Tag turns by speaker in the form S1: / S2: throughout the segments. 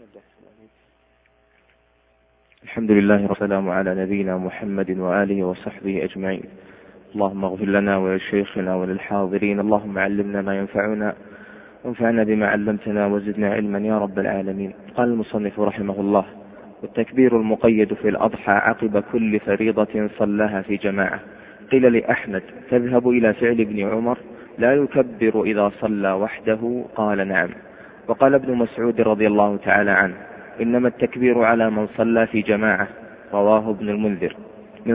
S1: الحمد لله والسلام على نبينا محمد وآله وصحبه أجمعين. اللهم اغفر لنا ولشيخنا وللحاضرين. اللهم علمنا ما ينفعنا وانفعنا بما علمتنا وزدنا علما يا رب العالمين. قال المصنف رحمه الله: والتكبير المقيد في الأضحى عقب كل فريضة صلىها في جماعة. قيل لأحمد: تذهب إلى فعل ابن عمر لا يكبر إذا صلى وحده؟ قال: نعم. وقال ابن مسعود رضي الله تعالى عنه: إنما التكبير على من صلى في جماعة. رواه ابن المنذر. من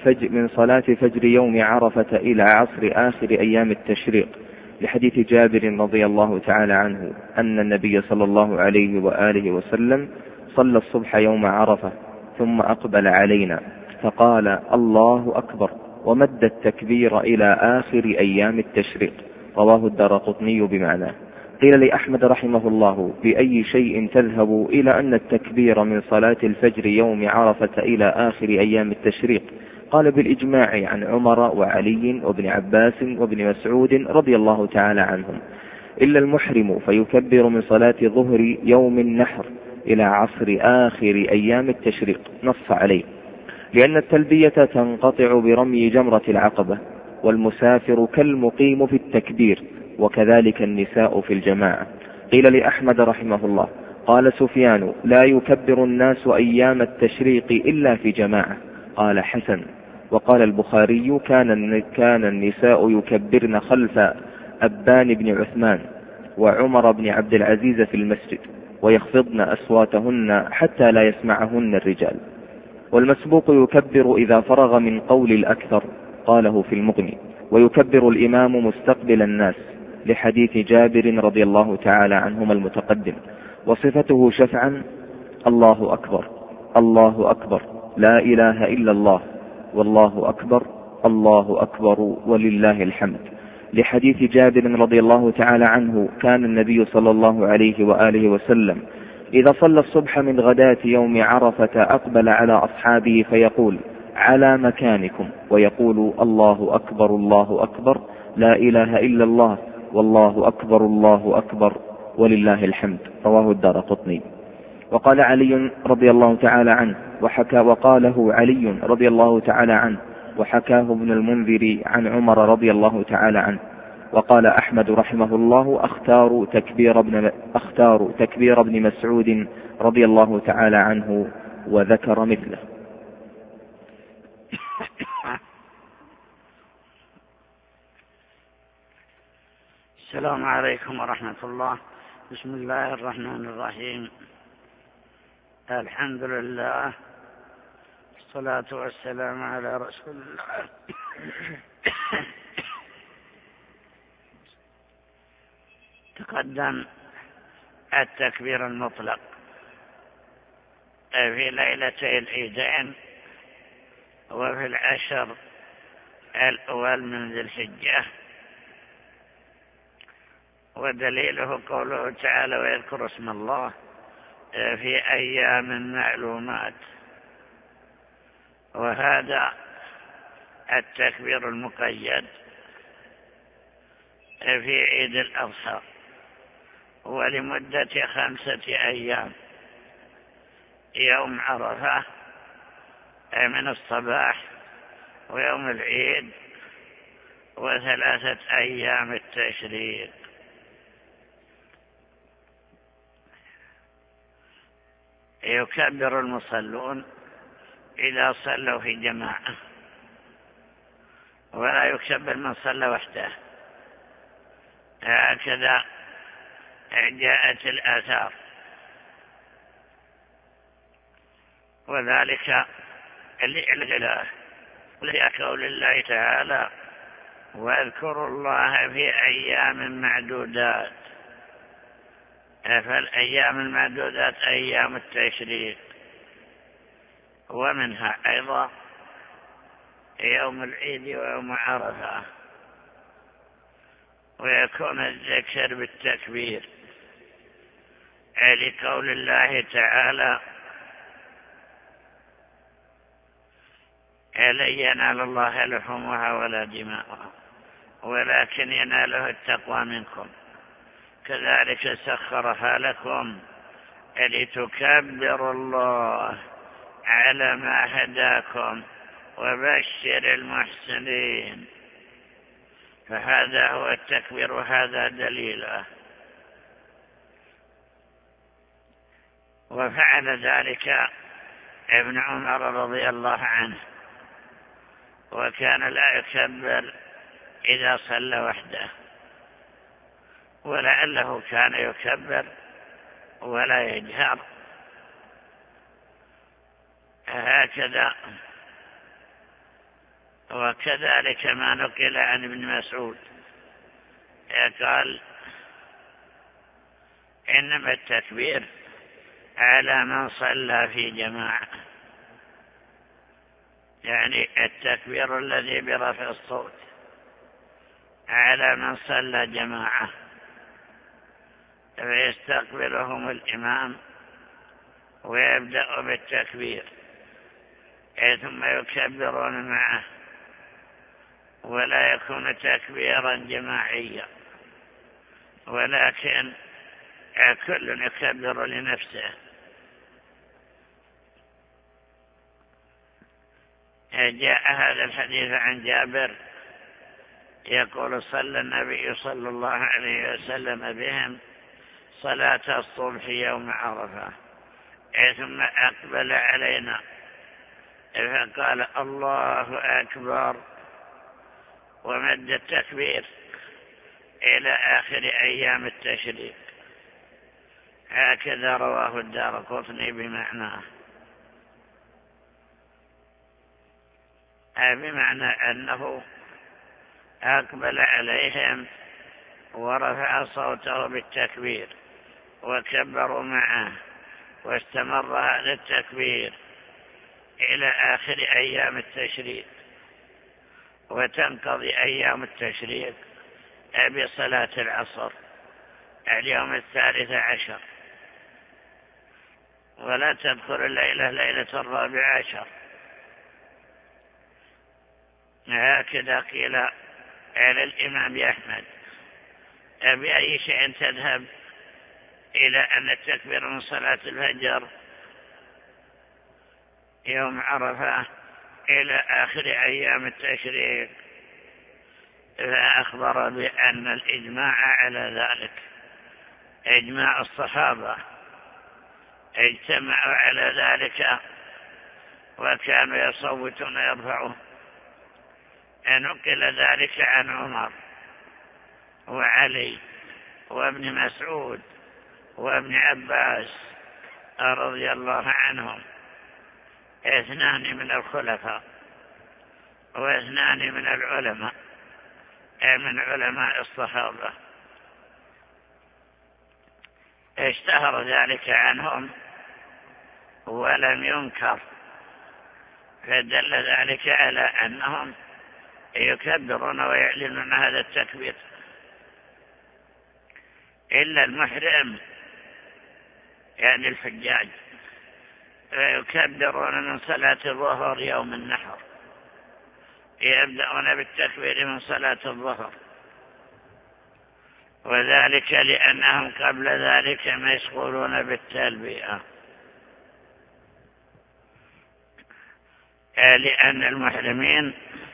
S1: صلاة فجر يوم عرفة إلى عصر آخر أيام التشريق، لحديث جابر رضي الله تعالى عنه أن النبي صلى الله عليه وآله وسلم صلى الصبح يوم عرفة ثم أقبل علينا فقال: الله أكبر، ومد التكبير إلى آخر أيام التشريق. رواه الدارقطني بمعناه. قيل لأحمد رحمه الله: بأي شيء تذهب إلى أن التكبير من صلاة الفجر يوم عرفة إلى آخر أيام التشريق؟ قال: بالإجماع عن عمر وعلي وابن عباس وابن مسعود رضي الله تعالى عنهم، إلا المحرم فيكبر من صلاة ظهر يوم النحر إلى عصر آخر أيام التشريق، نص عليه، لأن التلبية تنقطع برمي جمرة العقبة، والمسافر كالمقيم في التكبير، وكذلك النساء في الجماعة. قيل لأحمد رحمه الله: قال سفيان: لا يكبر الناس أيام التشريق إلا في جماعة. قال: حسن. وقال البخاري: كان النساء يكبرن خلف أبان بن عثمان وعمر بن عبد العزيز في المسجد، ويخفضن أصواتهن حتى لا يسمعهن الرجال. والمسبوق يكبر إذا فرغ من قول الأكثر، قاله في المغني، ويكبر الإمام مستقبل الناس، لحديث جابر رضي الله تعالى عنهما المتقدم. وصفته شفعا: الله أكبر، الله أكبر، لا إله إلا الله، والله أكبر، الله أكبر، ولله الحمد، لحديث جابر رضي الله تعالى عنه: كان النبي صلى الله عليه وآله وسلم إذا صلى الصبح من غداة يوم عرفة أقبل على أصحابه فيقول: على مكانكم، ويقول: الله أكبر، الله أكبر، لا إله إلا الله، والله أكبر، الله أكبر، ولله الحمد. رواه الدارقطني. وقال علي رضي الله تعالى عنه وقاله علي رضي الله تعالى عنه وحكاه ابن المنذر عن عمر رضي الله تعالى عنه. وقال أحمد رحمه الله: أختار تكبير ابن مسعود رضي الله تعالى عنه، وذكر مثله.
S2: السلام عليكم ورحمة الله. بسم الله الرحمن الرحيم. الحمد لله، الصلاة والسلام على رسول الله. تقدم التكبير المطلق في ليلتي العيدين وفي العشر الأول من ذي الحجة، ودليله قوله تعالى: ويذكر اسم الله في أيام معلومات. وهذا التكبير المقيد في عيد الأضحى ولمدة 5 أيام: يوم عرفة من الصباح، ويوم العيد، و3 أيام التشريق. يكبر المصلون إذا صلوا في جماعة، ولا يكبر من صلى وحده، هكذا جاءت الآثار. وذلك للإله ولقول الله تعالى: واذكروا الله في أيام معدودات. فالأيام المعدودات أيام التشريق، ومنها أيضا يوم العيد ويوم عرفة. ويكون الذكر بالتكبير لقول الله تعالى: لن ينال الله لحومها ولا دماؤها ولكن يناله التقوى منكم، كذلك سخرها لكم لتكبروا الله على ما هداكم وبشر المحسنين. فهذا هو التكبير وهذا دليله. وفعل ذلك ابن عمر رضي الله عنه، وكان لا يكبر إذا صلى وحده، ولعله كان يكبر ولا يجهر هكذا. وكذلك ما نقل عن ابن مسعود قال: إنما التكبير على من صلى في جماعة، يعني التكبير الذي برفع الصوت على من صلى جماعة، فيستقبلهم الإمام ويبدأ بالتكبير ثم يكبرون معه، ولا يكون تكبيرا جماعيا، ولكن كل يكبر لنفسه. جاء هذا الحديث عن جابر يقول: صلى النبي صلى الله عليه وسلم بهم صلاة الصبح يوم عرفة، ثم أقبل علينا فقال: الله أكبر، ومد التكبير إلى آخر أيام التشريق. هكذا رواه الدارقطني بمعناه، بمعنى أنه أقبل عليهم ورفع صوته بالتكبير وكبروا معه، واستمر هذا التكبير إلى آخر أيام التشريق، وتنقضي أيام التشريق بصلاة العصر اليوم 13، ولا تدخل الليلة ليلة 14. هكذا قيل على الإمام أحمد: بأي شيء تذهب إلى أن التكبير من صلاة الفجر يوم عرفة إلى آخر أيام التشريق؟ فأخبر بأن الإجماع على ذلك، إجماع الصحابة اجتمعوا على ذلك وكانوا يصوتون ويرفعون. نقل ذلك عن عمر وعلي وابن مسعود وابن عباس رضي الله عنهم، 2 من الخلفاء و2 من العلماء من علماء الصحابة. اشتهر ذلك عنهم ولم ينكر، فدل ذلك على أنهم يكبرون ويعلنون هذا التكبير، إلا المحرم يعني الحجاج، فيكبرون من صلاة الظهر يوم النحر، يبدأون بالتكبير من صلاة الظهر، وذلك لأنهم قبل ذلك مشغولون بالتلبية، لأن المحرمين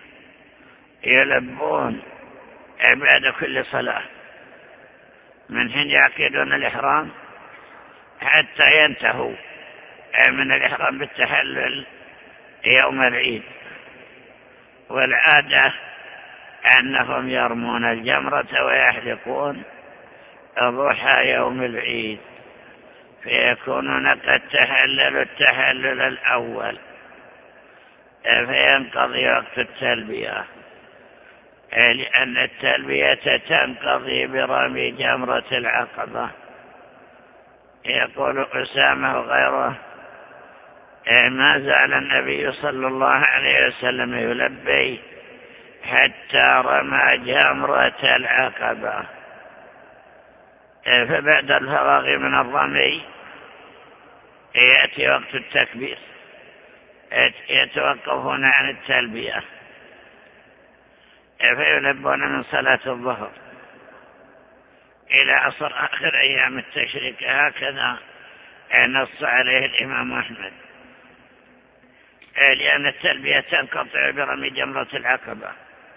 S2: يلبون بعد كل صلاة من حين يعقدون الإحرام حتى ينتهوا من الإحرام بالتحلل يوم العيد. والعادة أنهم يرمون الجمرة ويحلقون ضحى يوم العيد، فيكونون قد تحللوا التحلل الأول، فينقضي وقت التلبية، لأن التلبية تنقضي برمي جمرة العقبة. يقول أسامة وغيره: ما زال النبي صلى الله عليه وسلم يلبي حتى رمى جمرة العقبة، فبعد الفراغ من الرمي يأتي وقت التكبير، يتوقفون عن التلبية فيلبون من صلاة الظهر إلى عصر آخر أيام التشريق. هكذا نص عليه الإمام أحمد، لأن التلبية تنقطع برمي جمرة العقبة.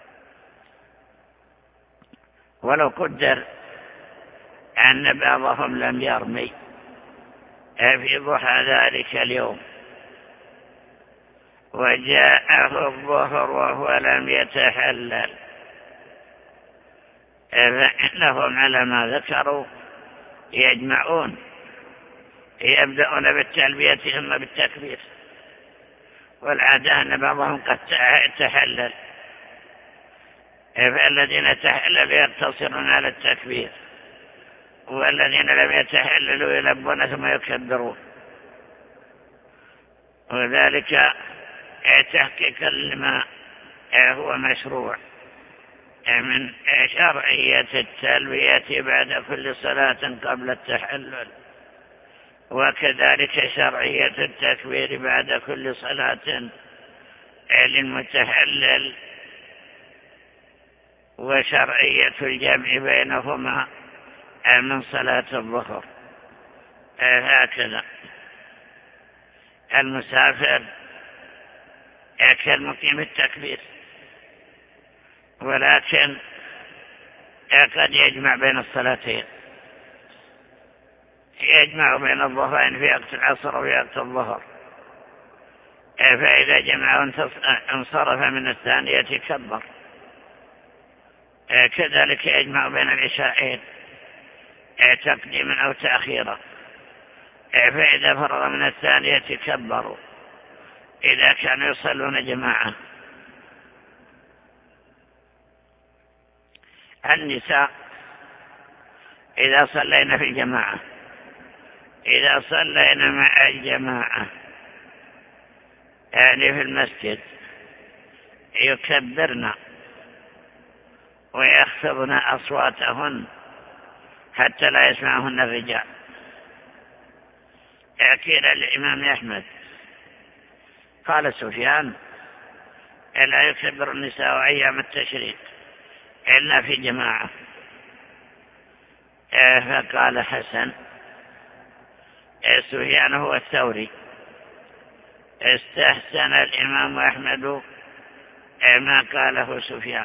S2: ولو قدر أن بعضهم لم يرمي في ضحى ذلك اليوم وجاءه الظهر وهو لم يتحلل، فإنهم على ما ذكروا يجمعون، يبدأون بالتلبية ثم بالتكبير، والعادة أن بعضهم قد تحلل، فالذين تحللوا يقتصرون على التكبير، والذين لم يتحللوا يلبون ثم يكبرون، وذلك تحقيقا لما هو مشروع من شرعية التلبية بعد كل صلاة قبل التحلل، وكذلك شرعية التكبير بعد كل صلاة للمتحلل، وشرعية الجمع بينهما من صلاة الظهر. هكذا المسافر كالمقيم التكبير، ولكن قد يجمع بين الصلاتين، يجمع بين الظهرين في وقت العصر وفي وقت الظهر، فإذا جمع انصرف من الثانية كبر. كذلك يجمع بين العشاءين تقديما أو تأخيرا، فإذا فرغ من الثانية كبروا إذا كانوا يصلون جماعة. النساء إذا صلينا في الجماعة، إذا صلينا مع الجماعة يعني في المسجد يكبرن ويخفضن أصواتهن حتى لا يسمعهن الرجال. قيل للإمام أحمد قال سفيان لا يكبر النساء أيام التشريق إلا في جماعة، فقال حسن سفيان هو الثوري استحسن الإمام أحمد ما قاله سفيان.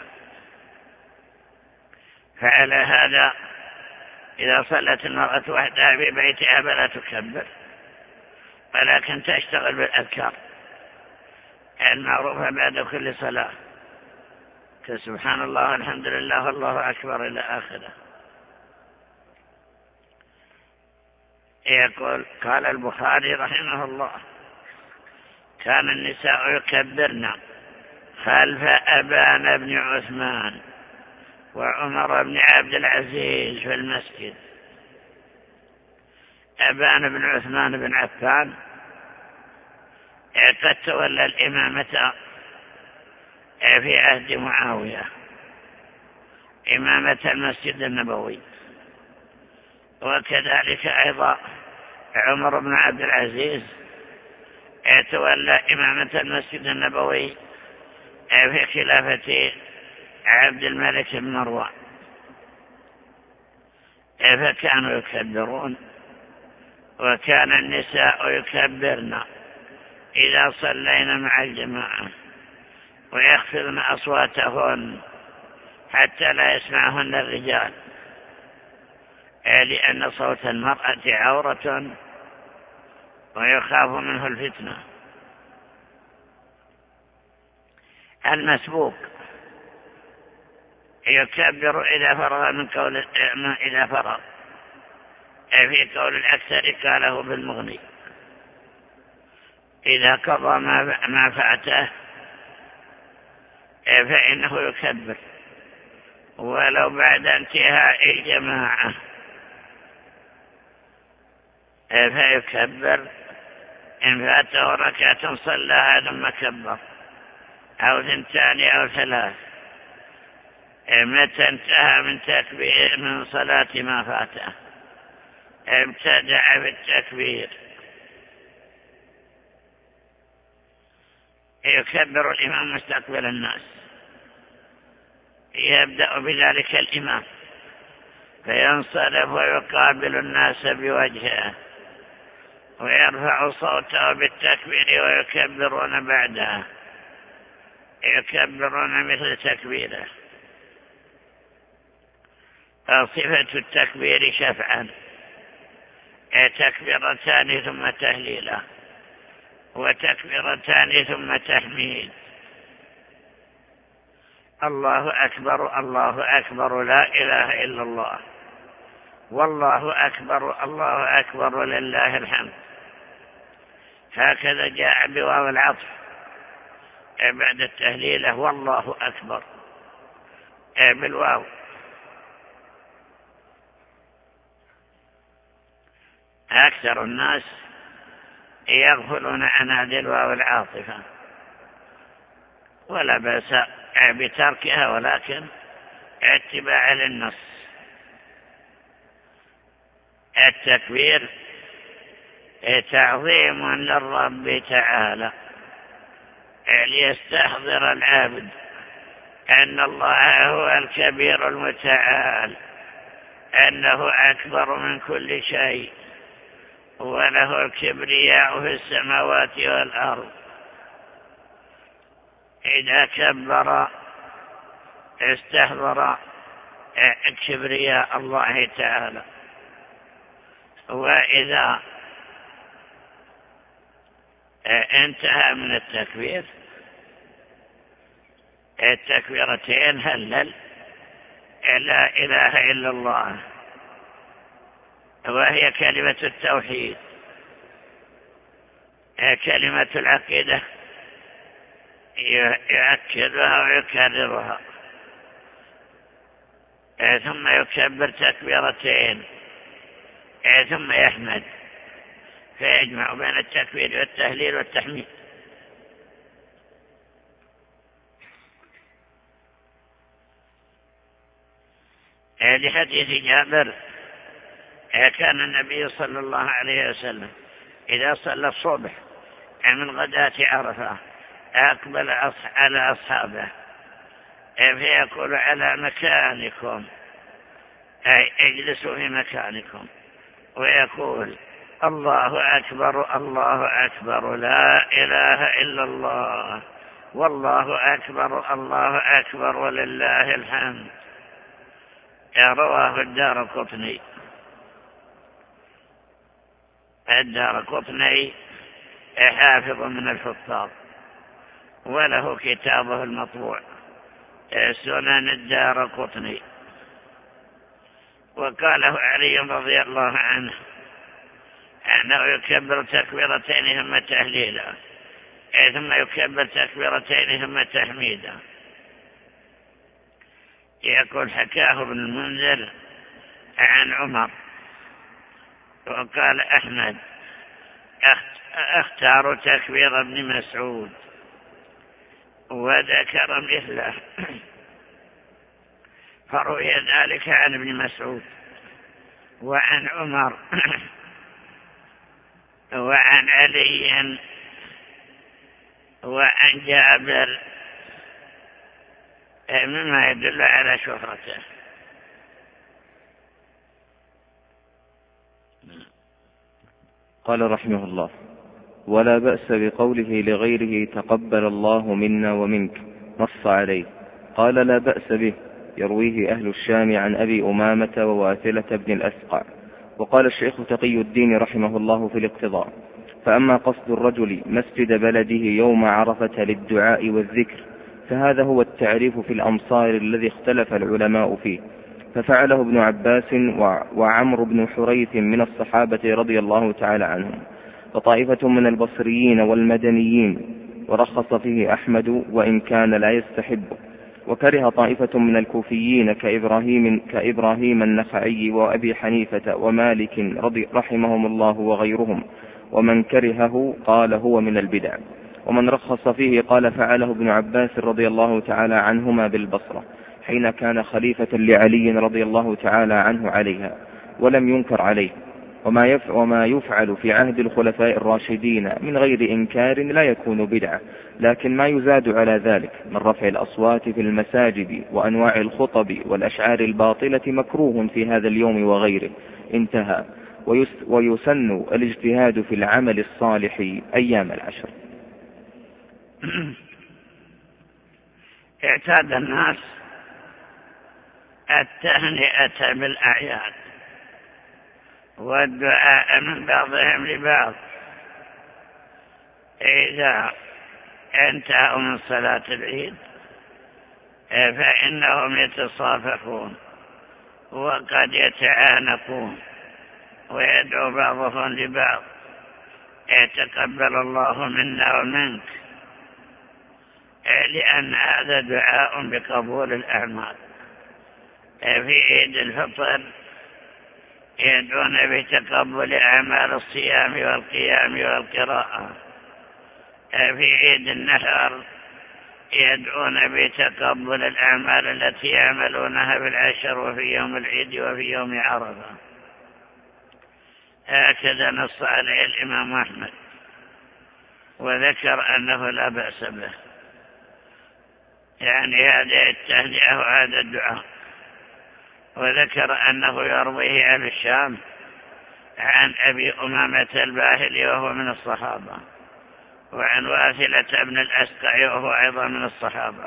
S2: فعلى هذا إذا صلت المرأة وحدها في بيتها فلا تكبر، ولكن تشتغل بالأذكار المعروفة بعد كل صلاة كسبحان الله والحمد لله والله أكبر إلى آخره. يقول قال البخاري رحمه الله كان النساء يكبرن خلف أبان بن عثمان وعمر بن عبد العزيز في المسجد. أبان بن عثمان بن عفان قد تولى الإمامة في عهد معاوية، إمامة المسجد النبوي، وكذلك أيضا عمر بن عبد العزيز تولى إمامة المسجد النبوي في خلافة عبد الملك بن مروان، فكانوا يكبرون، وكان النساء يكبرن إذا صلينا مع الجماعة ويخفضن أصواتهن حتى لا يسمعهن الرجال، لأن صوت المرأة عورة ويخاف منه الفتنة. المسبوق يكبر إذا فرغ من قول إذا فرغ، في قول الأكثر قاله بالمغني إذا قضى ما فاته فإنه يكبر ولو بعد انتهاء الجماعة، فيكبر إن فاته ركعة صلاها ثم كبر أو 2 أو 3 متى انتهى من تكبير من صلاة ما فاته ابتدع بالتكبير. يكبر الإمام مستقبل الناس، يبدأ بذلك الإمام فينصرف ويقابل الناس بوجهه ويرفع صوته بالتكبير ويكبرون بعدها، يكبرون مثل تكبيره. صفة التكبير شفعا، تكبيرتان ثم تهليله، وتكبيرتان ثم تحميد. الله أكبر الله أكبر لا إله إلا الله، والله أكبر الله أكبر ولله الحمد. هكذا جاء بواو العطف بعد التهليلة، والله أكبر بالواو. أكثر الناس يغفلون عن هذه الواو العاطفة، ولا بأس بتركها، ولكن اتباع للنص. التكبير تعظيم للرب تعالى، ليستحضر العبد أن الله هو الكبير المتعال، أنه أكبر من كل شيء، وله الكبرياء في السماوات والأرض. إذا كبر استحضر كبرياء الله تعالى. وإذا انتهى من التكبير التكبيرتين هلل لا إله إلا الله، وهي كلمة التوحيد، كلمة العقيدة، يؤكدها ويكررها، ثم يكبر تكبيرتين، ثم يحمد، فيجمع بين التكبير والتهليل والتحميد. لحديث جابر كان النبي صلى الله عليه وسلم إذا صلى الصبح من غداة عرفة أقبل على أصحابه فيقول على مكانكم، أي اجلسوا في مكانكم، ويقول الله أكبر الله أكبر لا إله إلا الله، والله أكبر الله أكبر ولله الحمد. رواه الدارقطني. الدارقطني حافظ من الحفاظ، وله كتابه المطبوع سنن الدارقطني. وقاله علي رضي الله عنه أنه يكبر تكبيرتين ثم تهليلا، ثم يكبر تكبيرتين ثم تحميدا. يقول حكاه ابن المنذر عن عمر، وقال أحمد اختار تكبير ابن مسعود، وذكر مثله، فروي ذلك عن ابن مسعود وعن عمر وعن علي وعن جابر، مما يدل على شهرته.
S1: قال رحمه الله: ولا بأس بقوله لغيره تقبل الله منا ومنك، نص عليه. قال: لا بأس به، يرويه أهل الشام عن أبي أمامة وواثلة بن الأسقع. وقال الشيخ تقي الدين رحمه الله في الاقتضاء: فأما قصد الرجل مسجد بلده يوم عرفة للدعاء والذكر فهذا هو التعريف في الأمصار الذي اختلف العلماء فيه، ففعله ابن عباس وعمرو بن حريث من الصحابة رضي الله تعالى عنهم، وطائفة من البصريين والمدنيين، ورخص فيه أحمد وإن كان لا يستحبه، وكره طائفة من الكوفيين كإبراهيم النخعي وأبي حنيفة ومالك رحمهم الله وغيرهم، ومن كرهه قال هو من البدع. ومن رخص فيه قال فعله ابن عباس رضي الله تعالى عنهما بالبصرة حين كان خليفة لعلي رضي الله تعالى عنه عليها، ولم ينكر عليه. وما يفعل في عهد الخلفاء الراشدين من غير إنكار لا يكون بدعة، لكن ما يزاد على ذلك من رفع الأصوات في المساجد وأنواع الخطب والأشعار الباطلة مكروه في هذا اليوم وغيره. انتهى. ويسن الاجتهاد في العمل الصالح أيام العشر.
S2: اعتاد الناس التهنئة بالأعياد والدعاء من بعضهم لبعض إذا انتهوا من صلاة العيد، فإنهم يتصافحون وقد يتعانقون ويدعو بعضهم لبعض: يتقبل الله منا ومنك، لأن هذا دعاء بقبول الأعمال. في عيد الفطر يدعون بتقبل أعمال الصيام والقيام والقراءة. في عيد النحر يدعون بتقبل الأعمال التي يعملونها بالعشر وفي يوم العيد وفي يوم عرفة. هكذا نص عليه الإمام أحمد، وذكر أنه لا بأس به، يعني هذه التهنئة وهذا الدعاء. وذكر أنه يرويه عن الشام عن أبي أمامة الباهلي وهو من الصحابة، وعن واثلة بن الأسقع وهو أيضا من الصحابة.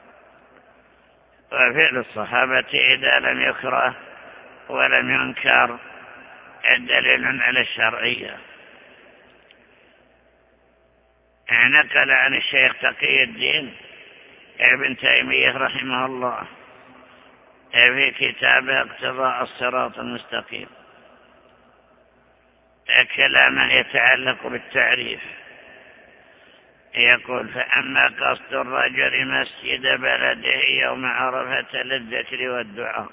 S2: وفعل الصحابة إذا لم يكره ولم ينكر دليل على الشرعية. نقل عن الشيخ تقي الدين ابن تيمية رحمه الله في كتابه اقتضاء الصراط المستقيم كلاما يتعلق بالتعريف، يقول: فأما قصد الرجل مسجد بلده يوم عرفة للذكر والدعاء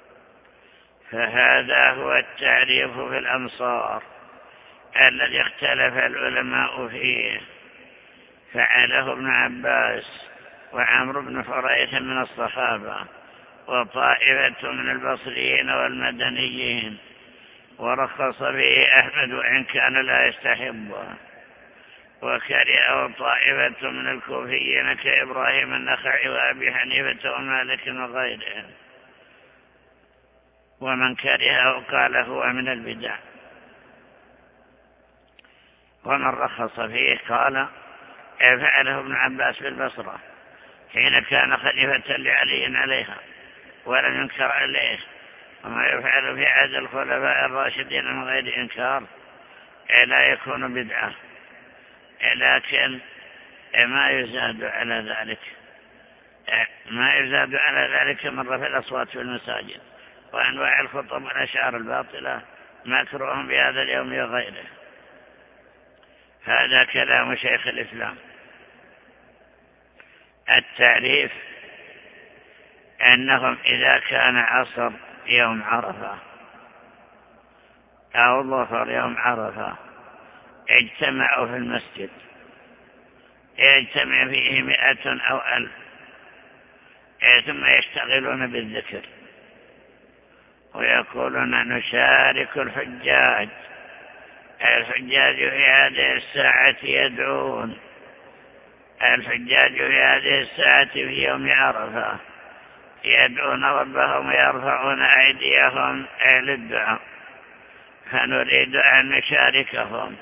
S2: فهذا هو التعريف في الأمصار الذي اختلف العلماء فيه. فعله ابن عباس وعمرو بن حريث من الصحابة وطائفة من البصريين والمدنيين، ورخص فيه أحمد وإن كان لا يستحبه، وكرهه طائفة من الكوفيين كإبراهيم النخعي وأبي حنيفة ومالك وغيرهم، ومن كرهه قال هو من البدع. ومن رخص فيه قال: فعله ابن عباس بالبصرة حين كان خليفة لعلي عليها ولم ينكر عليه، وما يفعل في عهد الخلفاء الراشدين من غير إنكار لا يكون بدعة، لكن ما يزاد على ذلك من رفع الأصوات في المساجد وأنواع الخطب والأشعار الباطلة مكروه بهذا اليوم وغيره. هذا كلام شيخ الإسلام. التعريف أنهم إذا كان عصر يوم عرفة أو ظهر يوم عرفة اجتمعوا في المسجد، يجتمع فيه 100 أو 1000، ثم يشتغلون بالذكر ويقولون: نشارك الحجاج في هذه الساعة يدعون، الحجاج في هذه الساعة في يوم عرفة يدعون ربهم ويرفعون أيديهم للدعاء، فنريد أن نشاركهم،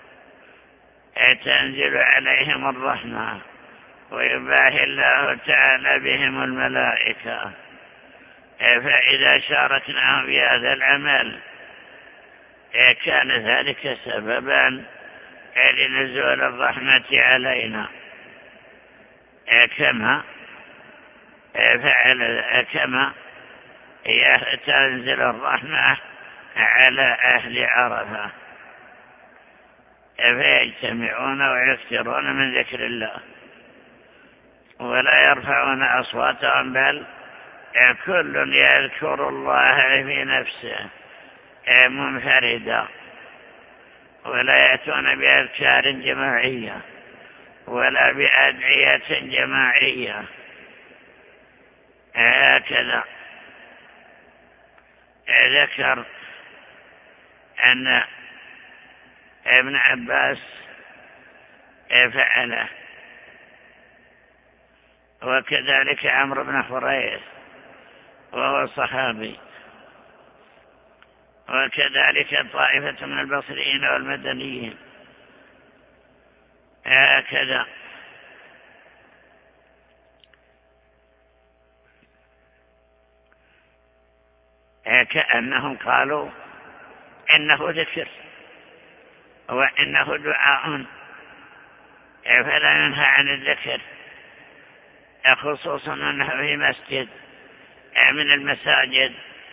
S2: تنزل عليهم الرحمة ويباهي الله تعالى بهم الملائكة، فإذا شاركناهم في هذا العمل كان ذلك سببا لنزول الرحمة علينا، كما تنزل الرحمة على أهل عرفة، فيجتمعون ويكثرون من ذكر الله ولا يرفعون أصواتهم، بل كل يذكر الله في نفسه منفردا، ولا يأتون بأذكار جماعية ولا بأدعية جماعية. هكذا ذكر أن ابن عباس فعله، وكذلك عمرو بن حريث وهو صحابي، وكذلك طائفة من البصريين والمدنيين هكذا. كأنهم قالوا إنه ذكر وإنه دعاء فلا ينهى عن الذكر، خصوصا أنه في مسجد من المساجد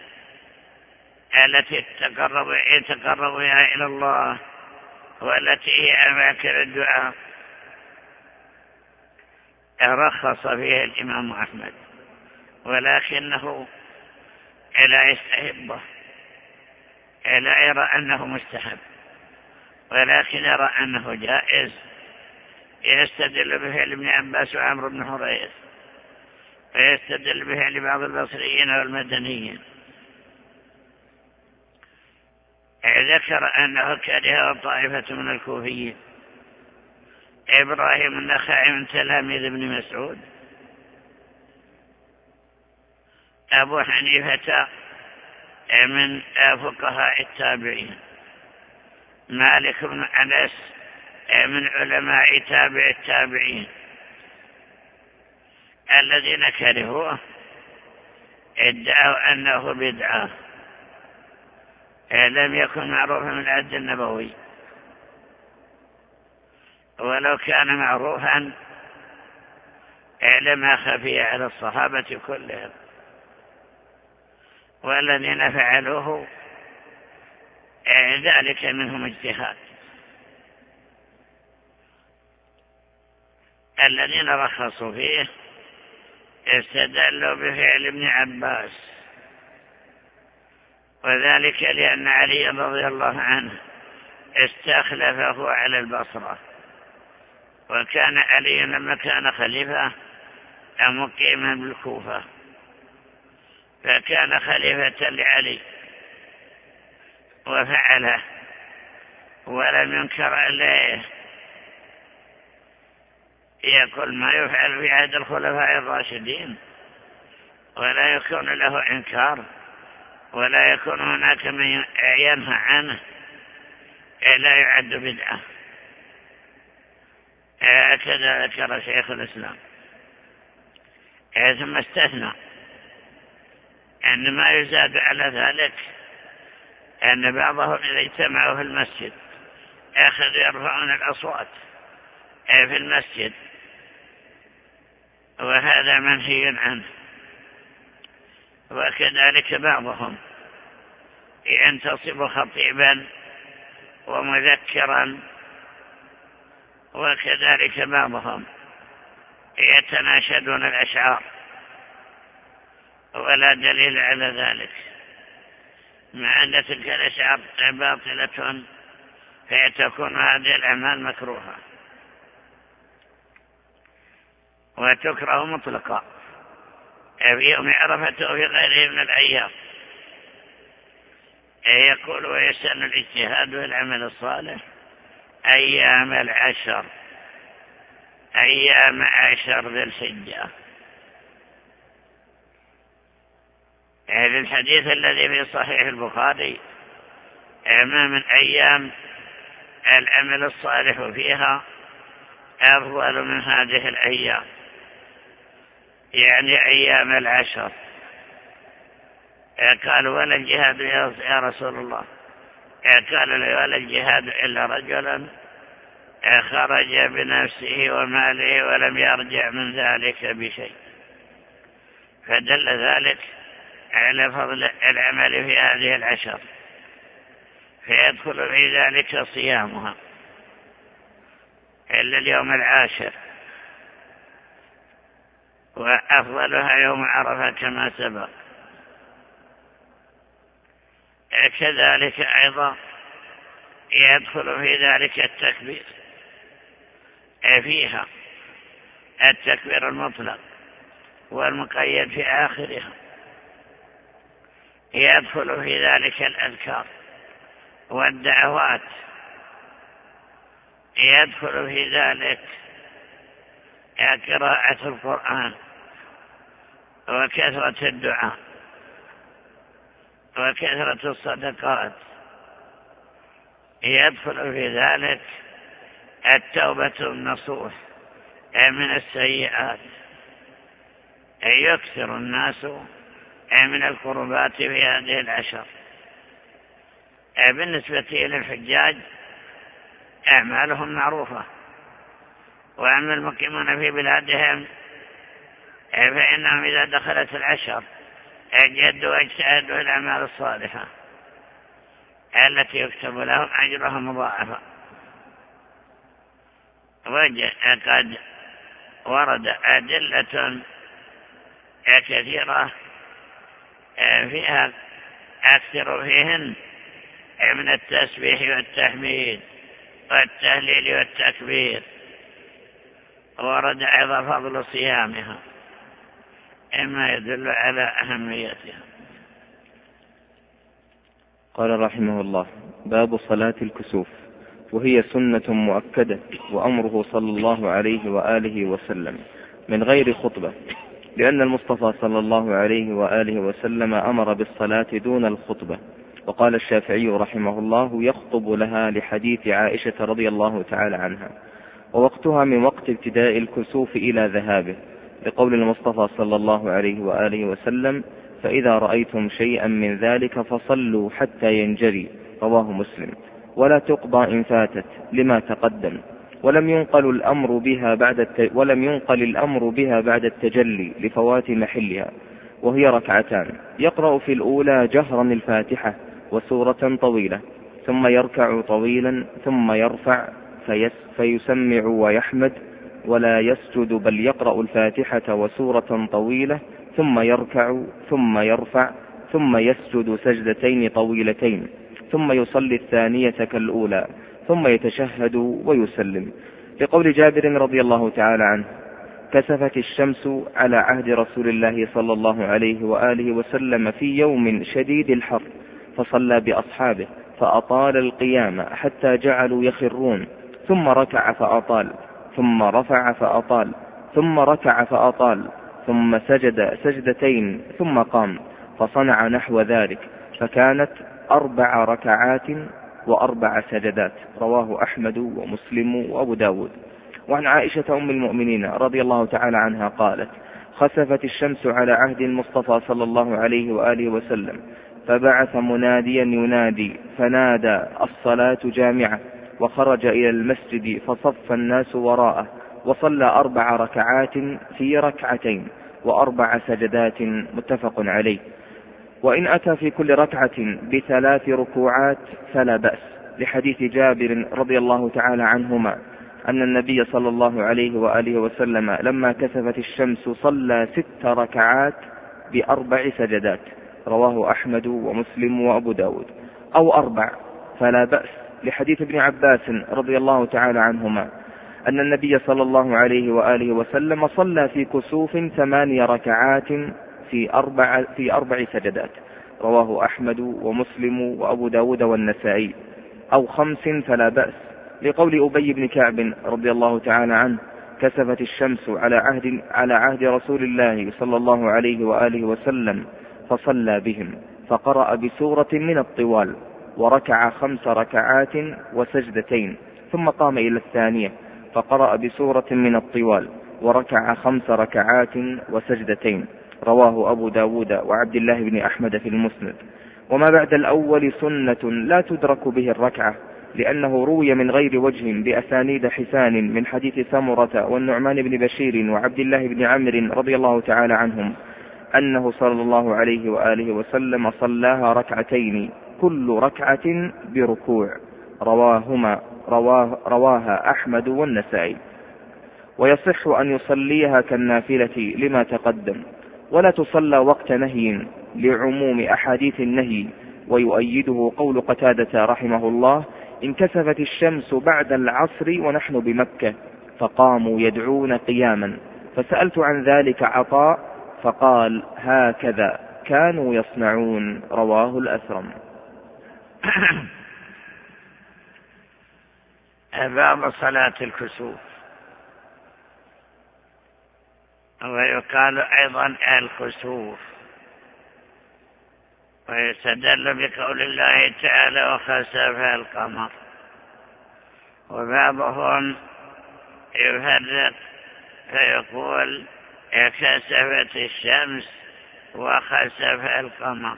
S2: التي يتقرب بها إلى الله والتي هي أماكن الدعاء. رخص فيها الإمام أحمد، ولكنه لا يستحبه، لا يرى أنه مستحب، ولكن يرى أنه جائز، يستدل بفعل ابن عباس وعمرو بن حريث، ويستدل بفعل بعض البصريين والمدنيين. ذكر أنه كره طائفة من الكوفيين، إبراهيم النخعي من تلاميذ ابن مسعود، أبو حنيفة من فقهاء التابعين، مالك بن أنس من علماء تابع التابعين. الذين كرهوه ادعوا أنه بدعة لم يكن معروفا من العهد النبوي، ولو كان معروفا لما خفي على الصحابة كلهم، والذين فعلوه ذلك منهم اجتهاد. الذين رخصوا فيه استدلوا بفعل ابن عباس، وذلك لأن علي رضي الله عنه استخلفه على البصرة، وكان علي لما كان خليفة مقيما بالكوفة، فكان خليفة لعلي وفعله ولم ينكر عليه. يقول ما يفعل في عهد الخلفاء الراشدين ولا يكون له إنكار ولا يكون هناك من ينهى عنه، لا يعد بدعة. هكذا ذكر شيخ الإسلام. ثم استثنى أن ما يزاد على ذلك أن بعضهم إذا اجتمعوا في المسجد أخذوا يرفعون الأصوات في المسجد، وهذا منهي عنه. وكذلك بعضهم ينتصب خطيبا ومذكرا، وكذلك بعضهم يتناشدون الأشعار، ولا دليل على ذلك، مع أن تلك الأشعار باطلة، فتكون هذه الأعمال مكروهة وتكره مطلقا في يوم عرفة وفي غيره من الأيام. يقول ويسن الاجتهاد والعمل الصالح أيام العشر، أيام 10 ذي الحجة. هذا الحديث الذي في صحيح البخاري ما من أيام العمل الصالح فيها أفضل من هذه الأيام، يعني أيام العشر. قالوا ولا الجهاد يا رسول الله؟ قالوا لا ولا الجهاد إلا رجلا خرج بنفسه وماله ولم يرجع من ذلك بشيء. فدل ذلك على فضل العمل في هذه العشر، فيدخل في ذلك صيامها إلا اليوم العاشر، وأفضلها يوم عرفة كما سبق. كذلك أيضا يدخل في ذلك التكبير، فيها التكبير المطلق والمقيد في آخرها. يدخل في ذلك الأذكار والدعوات، يدخل في ذلك قراءة القرآن وكثرة الدعاء، وكثرة الصدقات. يدخل في ذلك التوبة النصوح من السيئات. يكثر الناس من القربات في هذه العشر. بالنسبة للحجاج أعمالهم معروفة، وأما المقيمون في بلادهم فإنهم إذا دخلت العشر جدوا واجتهدوا الأعمال الصالحة التي يكتب لهم أجرها مضاعفة. قد ورد أدلة كثيرة فيها أكثر فيهن من التسبيح والتحميد والتهليل والتكبير. ورد أيضا فضل صيامها إما يدل على أهميتها.
S1: قال رحمه الله: باب صلاة الكسوف، وهي سنة مؤكدة، وأمره صلى الله عليه وآله وسلم من غير خطبة، لأن المصطفى صلى الله عليه وآله وسلم أمر بالصلاة دون الخطبة. وقال الشافعي رحمه الله: يخطب لها لحديث عائشة رضي الله تعالى عنها، ووقتها من وقت ابتداء الكسوف إلى ذهابه، لقول المصطفى صلى الله عليه وآله وسلم: فإذا رأيتم شيئا من ذلك فصلوا حتى ينجلي، رواه مسلم. ولا تقضى إن فاتت لما تقدم. ولم ينقل الأمر بها بعد التجلي لفوات محلها، وهي ركعتان، يقرأ في الأولى جهرا الفاتحة وسورة طويلة، ثم يركع طويلا، ثم يرفع فيسمع ويحمد، ولا يسجد بل يقرأ الفاتحة وسورة طويلة، ثم يركع، ثم يرفع، ثم يسجد سجدتين طويلتين، ثم يصلي الثانية كالأولى، ثم يتشهد ويسلم، لقول جابر رضي الله تعالى عنه: كسفت الشمس على عهد رسول الله صلى الله عليه وآله وسلم في يوم شديد الحر، فصلى بأصحابه فأطال القيام حتى جعلوا يخرون، ثم ركع فأطال، ثم رفع فأطال، ثم ركع فأطال، ثم سجد سجدتين، ثم قام، فصنع نحو ذلك، فكانت 4 ركعات و4 سجدات، رواه أحمد ومسلم وأبو داود. وعن عائشة أم المؤمنين رضي الله تعالى عنها قالت: خسفت الشمس على عهد المصطفى صلى الله عليه وآله وسلم، فبعث مناديا ينادي، فنادى: الصلاة جامعة، وخرج إلى المسجد فصف الناس وراءه، وصلى 4 ركعات في ركعتين و4 سجدات، متفق عليه. وإن أتى في كل ركعة ب3 ركوعات فلا بأس، لحديث جابر رضي الله تعالى عنهما أن النبي صلى الله عليه وآله وسلم لما كسفت الشمس صلى 6 ركعات ب4 سجدات، رواه أحمد ومسلم وأبو داود. أو 4 فلا بأس، لحديث ابن عباس رضي الله تعالى عنهما أن النبي صلى الله عليه وآله وسلم صلى في كسوف 8 ركعات في 4 سجدات، رواه أحمد ومسلم وأبو داود والنسائي. أو 5 فلا بأس، لقول أبي بن كعب رضي الله تعالى عنه: كسفت الشمس على عهد رسول الله صلى الله عليه وآله وسلم، فصلى بهم، فقرأ بسورة من الطوال، وركع 5 ركعات وسجدتين، ثم قام إلى الثانية، فقرأ بسورة من الطوال، وركع 5 ركعات وسجدتين، رواه أبو داود وعبد الله بن أحمد في المسند. وما بعد الأول سنة لا تدرك به الركعة، لأنه روي من غير وجه بأسانيد حسان من حديث سمرة والنعمان بن بشير وعبد الله بن عمرو رضي الله تعالى عنهم أنه صلى الله عليه وآله وسلم صلاها 2 ركعتين، كل ركعة بركوع، رواها أحمد والنسائي. ويصح أن يصليها كالنافلة لما تقدم، ولا تصلى وقت نهي لعموم أحاديث النهي. ويؤيده قول قتادة رحمه الله: انكسفت الشمس بعد العصر ونحن بمكة، فقاموا يدعون قياما، فسألت عن ذلك عطاء فقال: هكذا كانوا يصنعون، رواه الأثرم.
S2: باب صلاة الكسوف. ويقال أيضا الكسوف، ويستدل بقول الله تعالى وخسف القمر. وبعضهم يفرق فيقول كسفت الشمس وخسف القمر،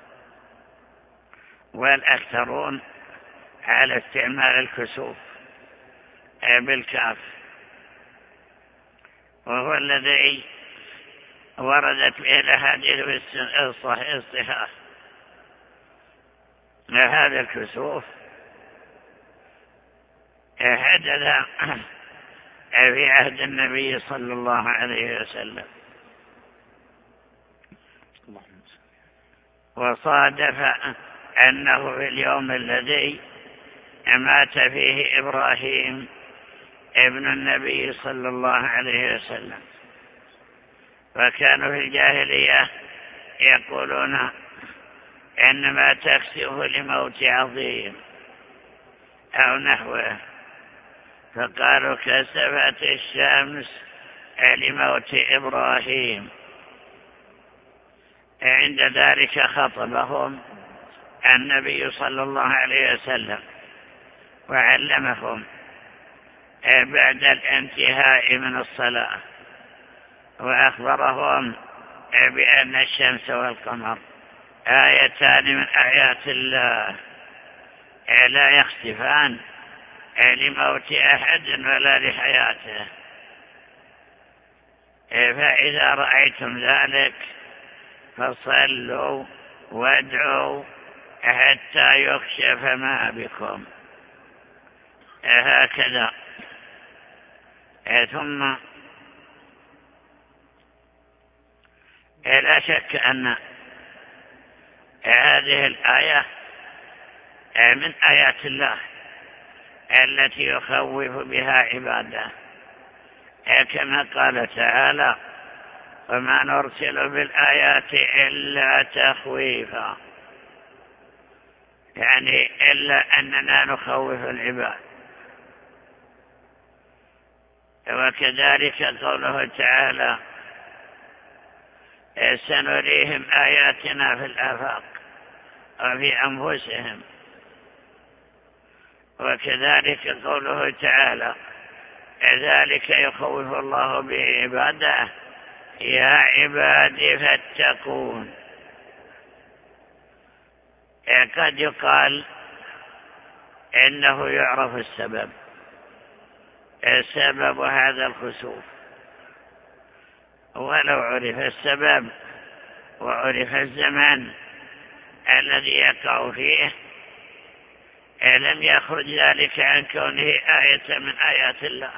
S2: والأكثرون على استعمال الكسوف بالكاف، وهو الذي وردت به الأحاديث الصحيحة. هذا الكسوف حدث في عهد النبي صلى الله عليه وسلم، وصادف أنه في اليوم الذي مات فيه إبراهيم ابن النبي صلى الله عليه وسلم. وكانوا في الجاهلية يقولون إنما تكسف لموت عظيم أو نحوه، فقالوا كسفت الشمس لموت إبراهيم. عند ذلك خطبهم النبي صلى الله عليه وسلم وعلمهم بعد الانتهاء من الصلاة، وأخبرهم بأن الشمس والقمر آيتان من آيات الله لا يختفان لموت أحد ولا لحياته، فإذا رأيتم ذلك فصلوا وادعوا حتى يكشف ما بكم. هكذا. ثم لا شك أن هذه الآية من آيات الله التي يخوف بها عباده، كما قال تعالى وما نرسل بالآيات إلا تخويفا، يعني إلا أننا نخوف العباد. وكذلك قوله تعالى سنريهم آياتنا في الآفاق وفي أنفسهم. وكذلك قوله تعالى ذلك يخوف الله به عباده يا عبادي فاتقون. قد يقال إنه يعرف السبب هذا الخسوف، ولو عرف السبب وعرف الزمان الذي يقع فيه لم يخرج ذلك عن كونه آية من آيات الله،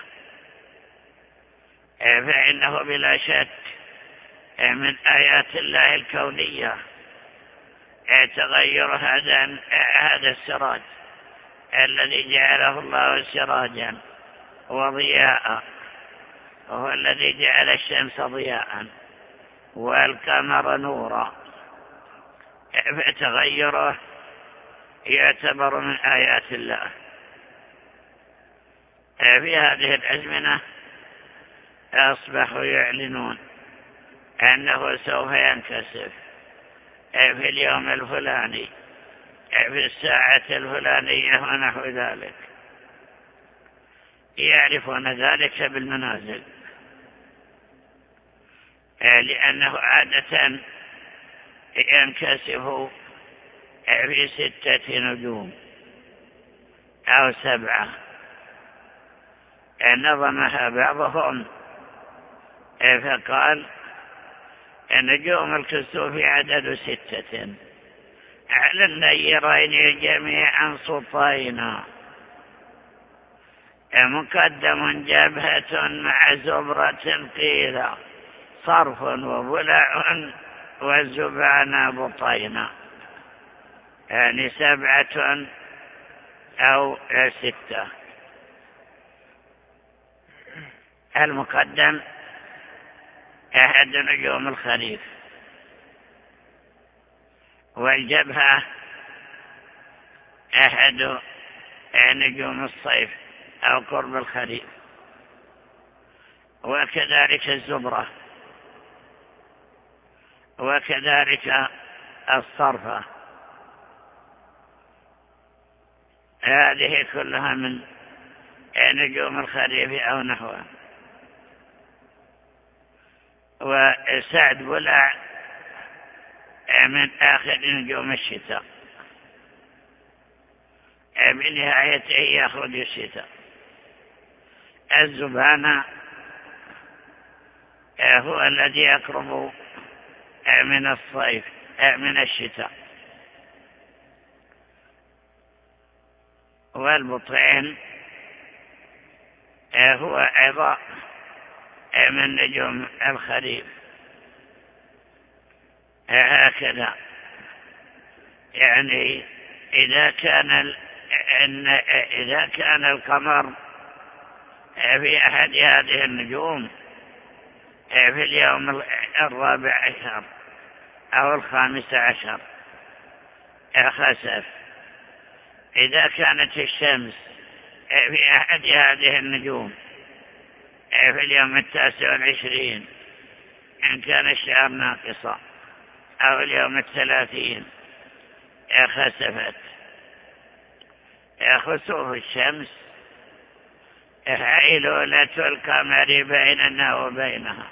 S2: فإنه بلا شك من آيات الله الكونية تغير هذا السراج الذي جعله الله سراجا وضياء، وهو الذي جعل الشمس ضياء والقمر نورا، فتغيره يعتبر من آيات الله. في هذه الأزمنة أصبحوا يعلنون أنه سوف ينكسف في اليوم الفلاني في الساعة الفلانية ونحو ذلك، يعرفون ذلك بالمنازل، لأنه عادة ينكسف في 6 نجوم أو 7. نظمها بعضهم فقال نجوم الكسوف عدد 6 على النيرين جميعا سطينا، مقدم جبهة مع زبرة قيل صرف وبلع والزبان بطينا، يعني 7 أو 6. المقدم أحد نجوم الخريف، والجبهة أحد نجوم الصيف أو قرب الخريف، وكذلك الزبرة، وكذلك الصرفة. هذه كلها من نجوم الخريف أو نحوها. وسعد بلع من آخر نجوم الشتاء، بنهايته يخرج الشتاء. الزبانة هو الذي يقرب من الصيف من الشتاء. والبطين هو أيضا من نجوم الخريف. هكذا يعني إذا كان القمر في أحد هذه النجوم في اليوم 14 أو 15 خسف. إذا كانت الشمس في أحد هذه النجوم في اليوم 29 إن كان الشهر ناقصا، أو اليوم 30 خسفت. خسوف الشمس حيلولة القمر بيننا وبينها،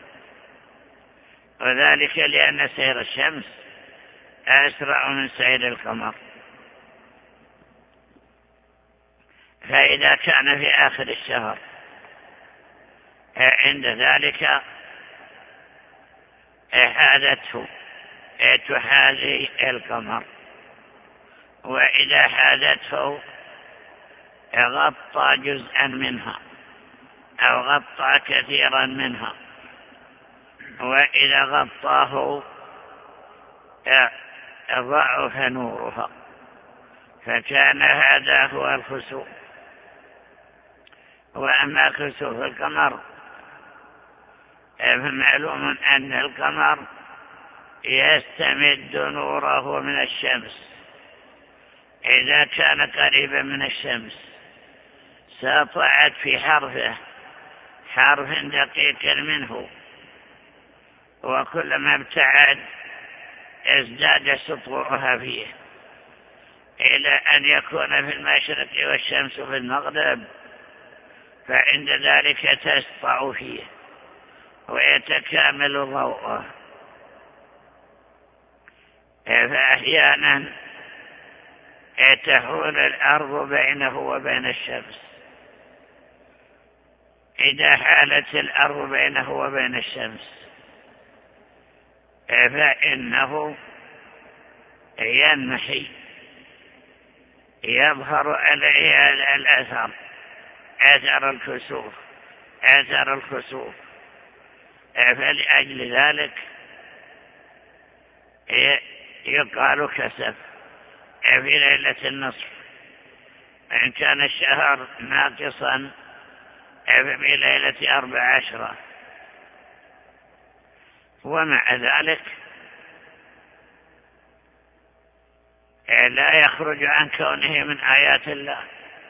S2: وذلك لأن سير الشمس أسرع من سير القمر. فإذا كان في آخر الشهر عند ذلك حادته تحاذي القمر، وإذا حادته غطى جزءا منها أو غطى كثيرا منها، وإذا غطاه ضعف نورها. فكان هذا هو الخسوف. وأما خسوف القمر فمعلوم أن القمر يستمد نوره من الشمس. إذا كان قريبا من الشمس ساطعت في حرف دقيق منه، وكلما ابتعد ازداد سطوعها فيه، إلى أن يكون في المشرق والشمس في المغرب، فعند ذلك تسطع فيه ويتكامل ضوءه. فأحيانا تحول الأرض بينه وبين الشمس. إذا حالت الأرض بينه وبين الشمس فإنه ينمحي، يظهر عليه الأثر، أثر الخسوف. فلأجل ذلك يقال كسف في ليلة النصف. إن كان الشهر ناقصا في ليلة 14. ومع ذلك لا يخرج عن كونه من آيات الله.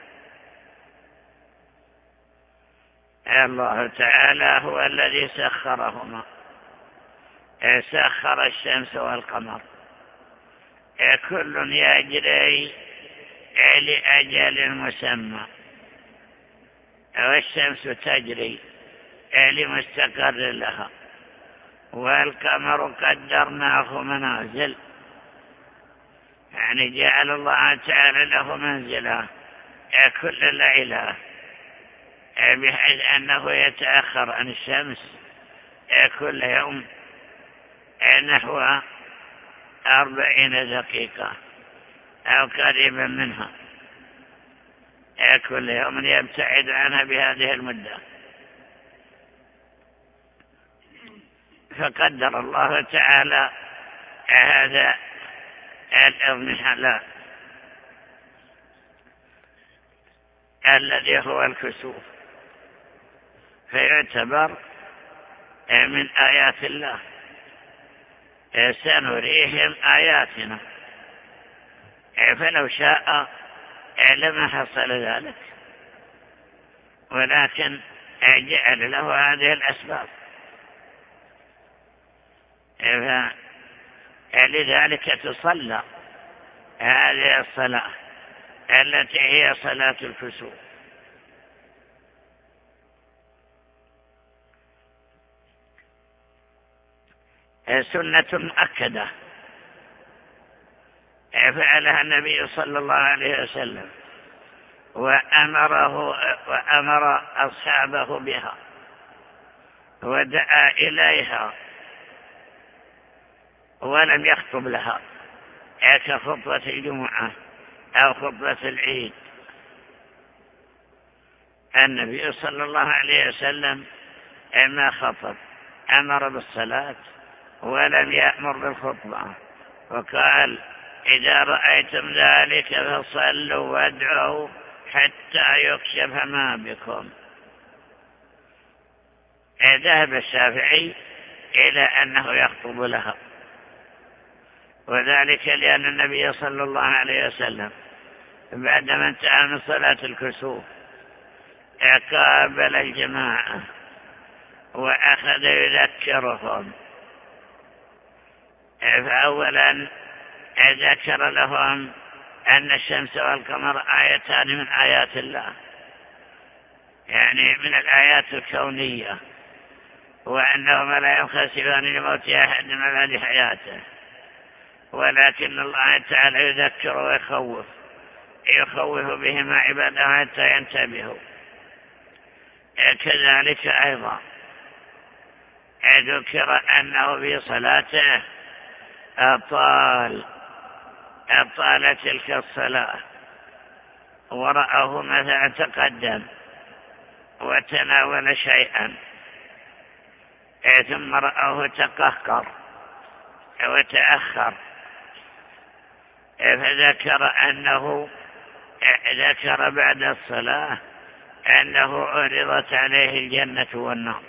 S2: الله تعالى هو الذي سخرهما، سخر الشمس والقمر، كل يجري لأجل مسمى، والشمس تجري لمستقر لها، والقمر قدرناه منازل، يعني جعل الله تعالى له منزله كل ليلة، بحيث أنه يتأخر عن الشمس كل يوم نحو 40 دقيقة أو قريبا منها، كل يوم يبتعد عنها بهذه المدة. فقدر الله تعالى هذا الاضمحلال الذي هو الكسوف، فيعتبر من آيات الله. سنريهم آياتنا، فلو شاء لما حصل ذلك، ولكن جعل له هذه الأسباب. لذلك تصلى هذه الصلاة التي هي صلاة الكسوف. سنة مؤكدة فعلها النبي صلى الله عليه وسلم وأمر أصحابه بها ودعا إليها ولم يخطب لها كخطبة الجمعة أو خطبة العيد. النبي صلى الله عليه وسلم ما خطب، أمر بالصلاة ولم يأمر بالخطبة، وقال إذا رأيتم ذلك فصلوا وادعوا حتى يكشف ما بكم. ذهب الشافعي إلى أنه يخطب لها، وذلك لأن النبي صلى الله عليه وسلم بعدما انتهى من صلاة الكسوف قابل الجماعة وأخذ يذكرهم. فأولا ذكر لهم أن الشمس والقمر آيتان من آيات الله، يعني من الآيات الكونية، وأنهما لا ينخسفان لموت أحد ولا لحياته، ولكن الله تعالى يذكر يخوف بهما عباده حتى ينتبهوا. كذلك أيضا ذكر أنه في صلاته أطال تلك الصلاة، ورأه مثلا تقدم وتناول شيئا ثم رأه تقهقر وتأخر، ذكر بعد الصلاة أنه عرضت عليه الجنة والنار.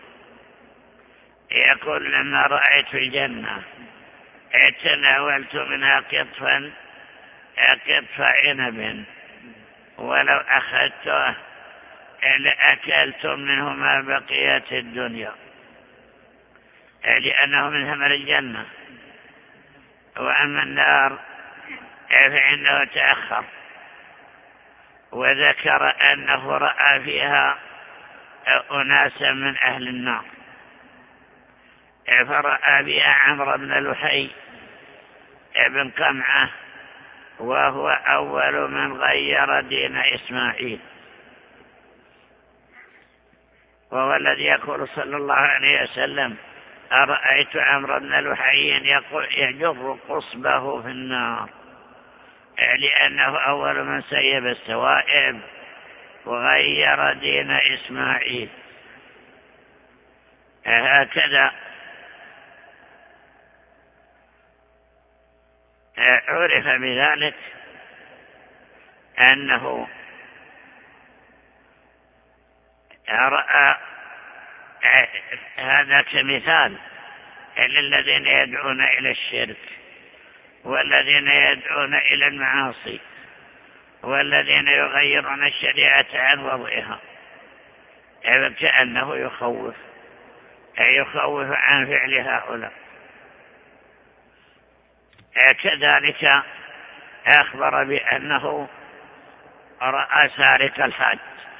S2: يقول لما رأيت الجنة تناولت منها قطف عنب، ولو أخذته لأكلت منه ما بقيت الدنيا، لأنه من ثمر الجنة. وأما النار فإنه تأخر، وذكر أنه رأى فيها أناسا من أهل النار، فرأى بها عمرو بن لحي بن قمعة، وهو أول من غير دين إسماعيل، وهو الذي يقول صلى الله عليه وسلم أرأيت عمرو بن لحي يجر قصبه في النار، لأنه أول من سيب السوائب وغير دين إسماعيل. هكذا عرف بذلك أنه رأى هذا كمثال للذين يدعون إلى الشرك، والذين يدعون إلى المعاصي، والذين يغيرون الشريعة عن وضعها، كأنه يخوف عن فعل هؤلاء. كذلك أخبر بأنه رأى سارق الحج،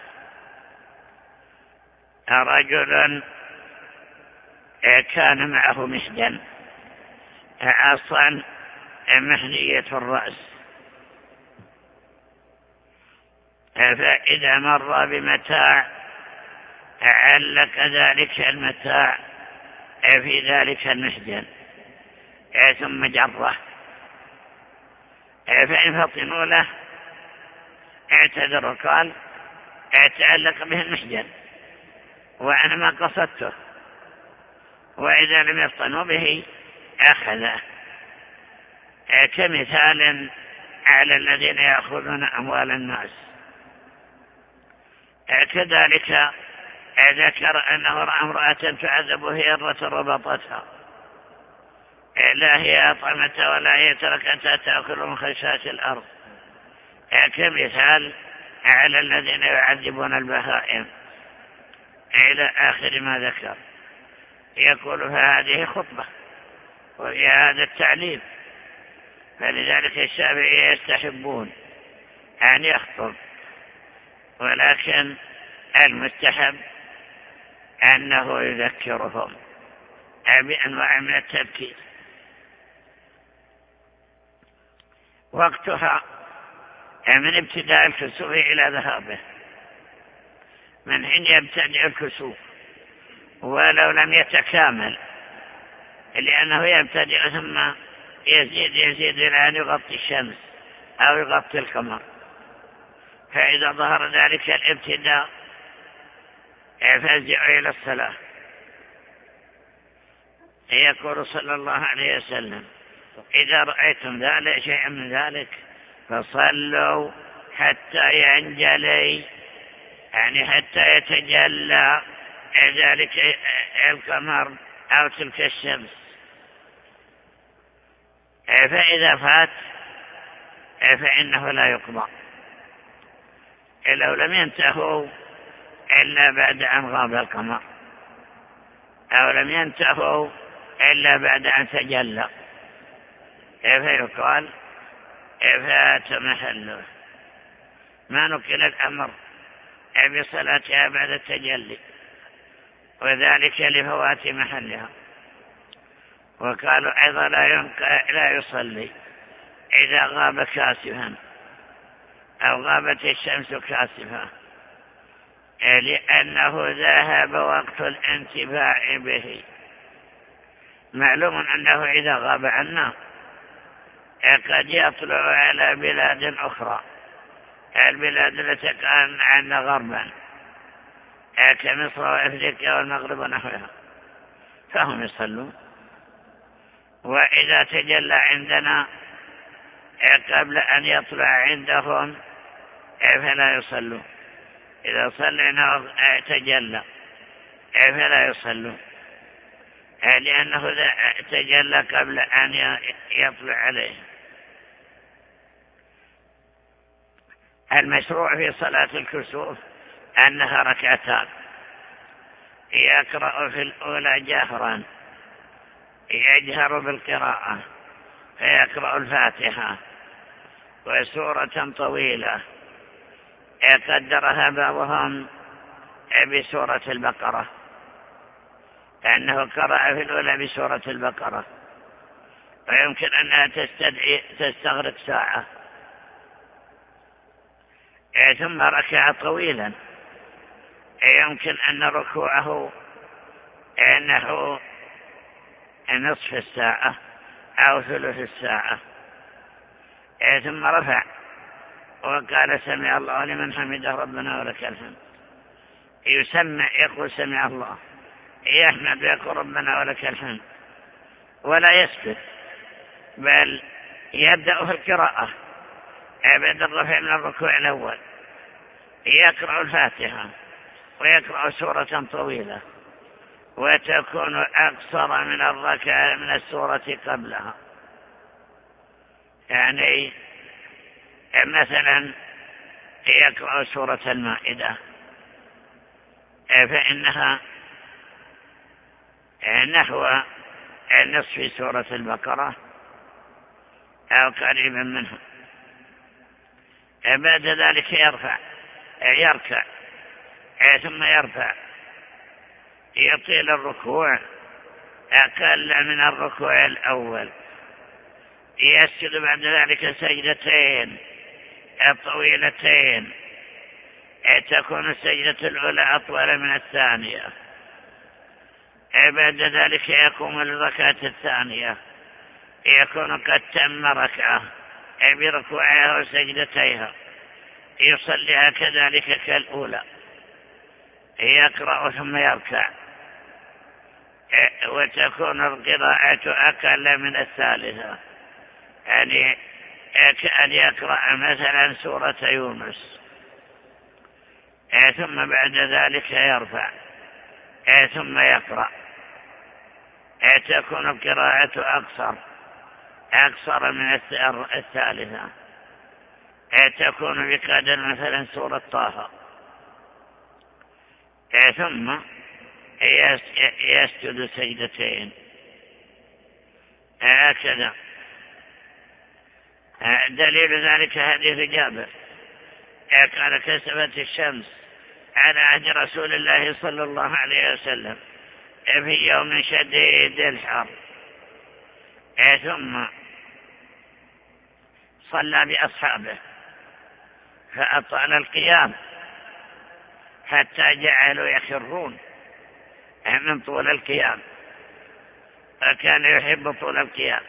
S2: رجل كان معه محجن، عصا محنية الرأس، فإذا مر بمتاع علق ذلك المتاع في ذلك المحجن ثم جره، فإن فطنوا له اعتذر قال تعلق به المحجن وأنا ما قصدته، وإذا لم يفطنوا به أخذه، كمثال على الذين يأخذون أموال الناس. كذلك ذكر أنه رأى امرأة تعذب هيرة ربطتها، لا هي أطعمتها ولا هي تركتها تأكل من خشاش الأرض، كمثال على الذين يعذبون البهائم، إلى آخر ما ذكر. يقول فهذه خطبة، وفي هذا التعليم فلذلك الشافعية يستحبون أن يخطب، ولكن المستحب أنه يذكرهم بأنواع من التذكير. وقتها من ابتداء الكسوف إلى ذهابه، من حين يبتدئ الكسوف ولو لم يتكامل، لأنه يبتدئ ثم يزيد إلى أن يغطي الشمس أو يغطي القمر، فإذا ظهر ذلك الابتداء فازعوا إلى الصلاة. يقول صلى الله عليه وسلم: إذا رأيتم ذلك شيئا من ذلك فصلوا حتى ينجلي، يعني حتى يتجلى ذلك القمر أو تلك الشمس. فإذا فات فإنه لا يقضى، لو لم ينتهوا إلا بعد أن غاب القمر، أو لم ينتهوا إلا بعد أن تجلى، فيقال فات محله. ما نقل الأمر بصلاتها بعد التجلي، وذلك لفوات محلها. وقالوا أيضا لا يصلي إذا غاب كاسفا أو غابت الشمس كاسفة، لأنه ذهب وقت الانتفاع به. معلوم أنه إذا غاب عنا قد يطلع على بلاد أخرى، البلاد التي كان عنا غربا كمصر وأفريقيا والمغرب ونحوها، فهم يصلون. وإذا تجلى عندنا قبل أن يطلع عندهم فلا يصلون. إذا صلينا تجلى فلا يصلون، لأنه تجلى قبل أن يطلع عليه. المشروع في صلاة الكسوف أنها ركعتان، يقرأ في الأولى جهرا، يجهر بالقراءة فيقرأ الفاتحة وسورة طويلة يقدرها بعضهم بسورة البقرة، لأنه قرأ في الأولى بسورة البقرة، ويمكن أنها تستغرق ساعة. ثم ركع طويلا، يمكن أن ركوعه نحو نصف الساعة أو ثلث الساعة، ثم رفع وقال: سمع الله لمن حمده ربنا ولك الحمد. يقول سمع الله، يحمد ويقول ربنا ولك الحمد، ولا يسكت، بل يبدأ في القراءة بعد الرفع من الركوع الأول، يقرأ الفاتحة ويقرأ سورة طويلة، وتكون أقصر من الركعة من السورة قبلها. يعني مثلا يقرأ سورة المائدة فإنها نحو نصف سورة البقرة أو قريبا منها. بعد ذلك يركع ثم يرفع، يطيل الركوع أقل من الركوع الأول، يسجد بعد ذلك سجدتين طويلتين، تكون السجدة الأولى أطول من الثانية. بعد ذلك يقوم للركعة الثانية، يكون قد تم ركعة بركوعها وسجدتيها، يصليها كذلك كالأولى، يقرأ ثم يركع، وتكون القراءة أقل من الثالثة، يعني كأن يقرأ مثلا سورة يونس، ثم بعد ذلك يرفع ثم يقرأ، تكون القراءة أقصر من الثالثة، تكون بقدر مثلا سورة طه، ثم يسجد سجدتين، هكذا. دليل ذلك حديث جابر قال كسفت الشمس على عهد رسول الله صلى الله عليه وسلم في يوم شديد الحر، ثم صلى بأصحابه فأطال القيام حتى جعلوا يخرون من طول القيام، فكان يحب طول القيام.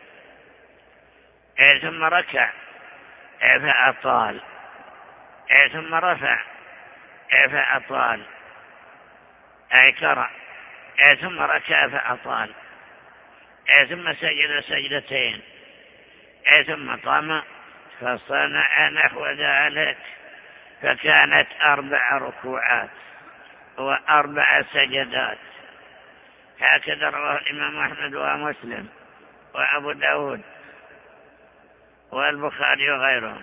S2: ثم ركع فأطال، ثم رفع فأطال، أي قرأ، ثم ركع فأطال، ثم سجد سجدتين، ثم قام فصنع نحو ذلك، فكانت 4 ركوعات و4 سجدات. هكذا رواه الإمام أحمد ومسلم وأبو داود والبخاري وغيرهم.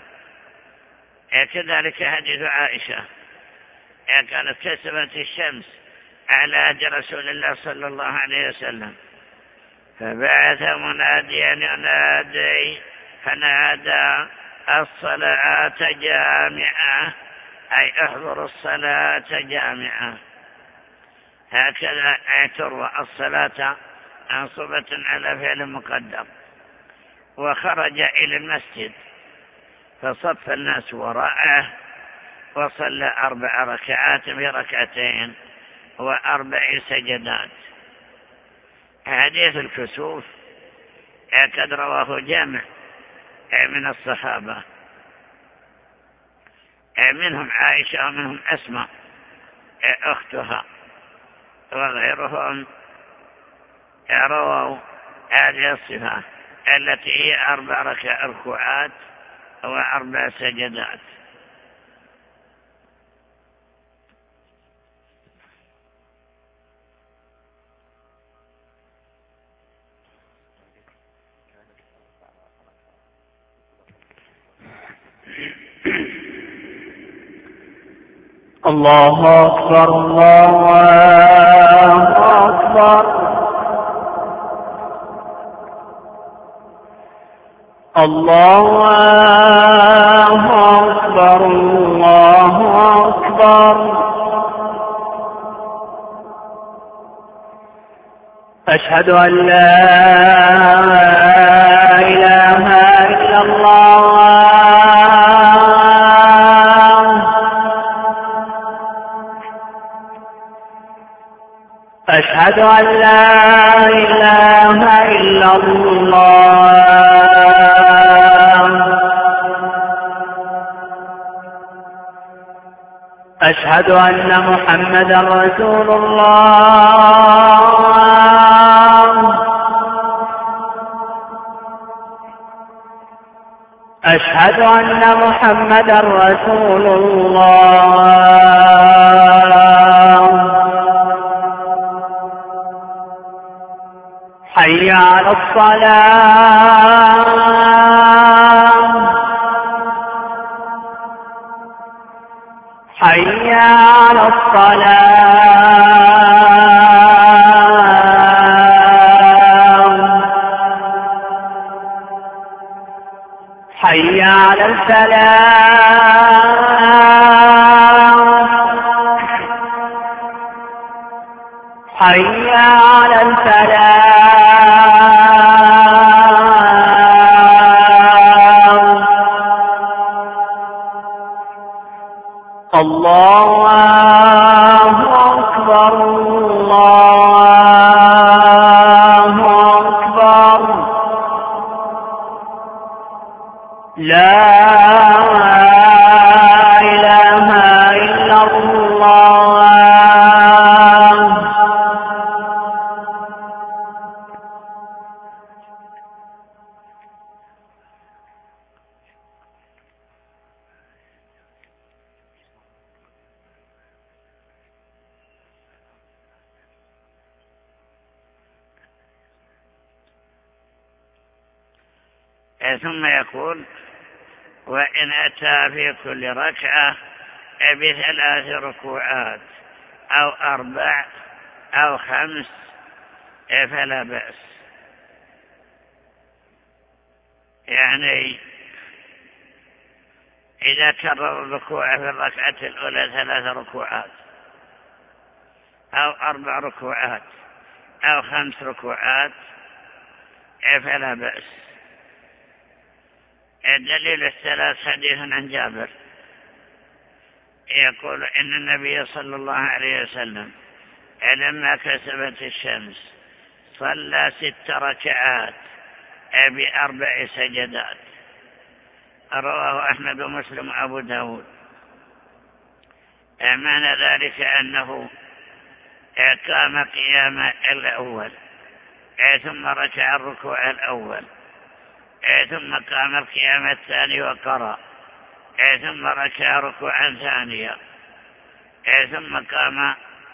S2: كذلك حديث عائشة كانت كسفت الشمس على عهد رسول الله صلى الله عليه وسلم، فبعث مناديا ينادي فنادى الصلاة جامعة، أي احضروا الصلاة جامعة. هكذا تروى الصلاة منصوبة على فعل مقدر. وخرج إلى المسجد فصف الناس وراءه وصلى 4 ركعات بركعتين و4 سجدات. حديث الكسوف قد رواه جامع من الصحابة، منهم عائشة ومنهم أسماء أختها، وغيرهم رووا هذه الصفة التي هي 4 ركوعات و4 سجدات.
S3: الله أكبر الله أكبر الله أكبر الله أكبر. أشهد أن لا إله إلا الله أشهد أن لا إله إلا الله أشهد أن محمدا رسول الله أشهد أن محمدا رسول الله. حي على الصلاة حي على الصلاة حي على الفلاح حي على الفلاح. الله أكبر الله أكبر. لا إله إلا الله.
S2: ثم يقول: وإن أتى في كل ركعة ب3 ركوعات أو 4 أو 5 فلا بأس. يعني إذا كرر الركوع في الركعة الأولى 3 ركوعات أو 4 ركوعات أو 5 ركوعات فلا بأس. الدليل الثالث حديث عن جابر يقول إن النبي صلى الله عليه وسلم لما كسبت الشمس صلى 6 ركعات ب4 سجدات. رواه أحمد ومسلم وأبو داود. معنى ذلك أنه قام قيام الأول ثم ركع الركوع الأول ثم قام القيام الثاني وقرأ ثم ركع ركوعا ثانيا ثم قام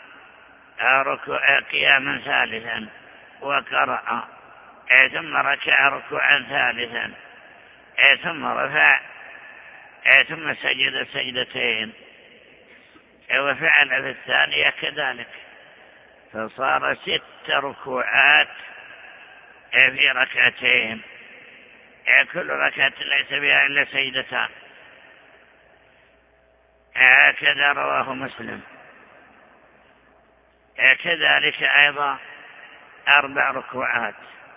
S2: قياما ثالثا وقرأ ثم ركع ركوعا ثالثا ثم رفع ثم سجد سجدتين وفعل في الثانية كذلك، فصار 6 ركوعات في ركعتين، كل ركعة ليس بها إلا سجدتان. هكذا رواه مسلم. كذلك أيضا 4 ركوعات.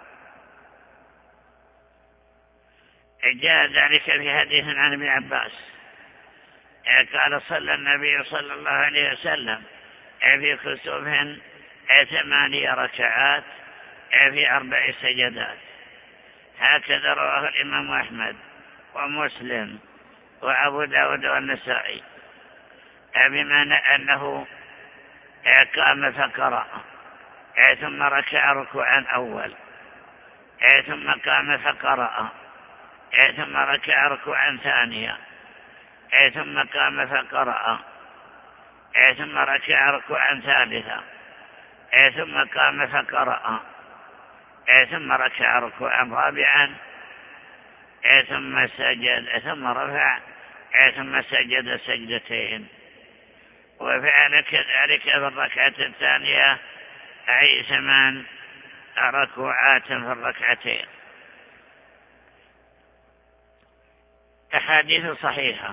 S2: جاء ذلك في حديث عن ابن عباس قال صلى النبي صلى الله عليه وسلم في كسوف 8 ركعات في 4 سجدات. هكذا رواه الإمام أحمد ومسلم وأبو داود والنسائي، بمعنى أنه قام فقرأ ثم ركع ركوعا أول ثم قام فقرأ ثم ركع ركوعا ثانيا ثم قام فقرأ ثم ركع ركوعا ثالثا ثم قام فقرأ ثم ركع ركوعا رابعا ثم سجد ثم رفع ثم سجد سجدتين. وفعل كذلك في الركعة الثانية أي 8 ركوعات في الركعتين. أحاديث صحيحة.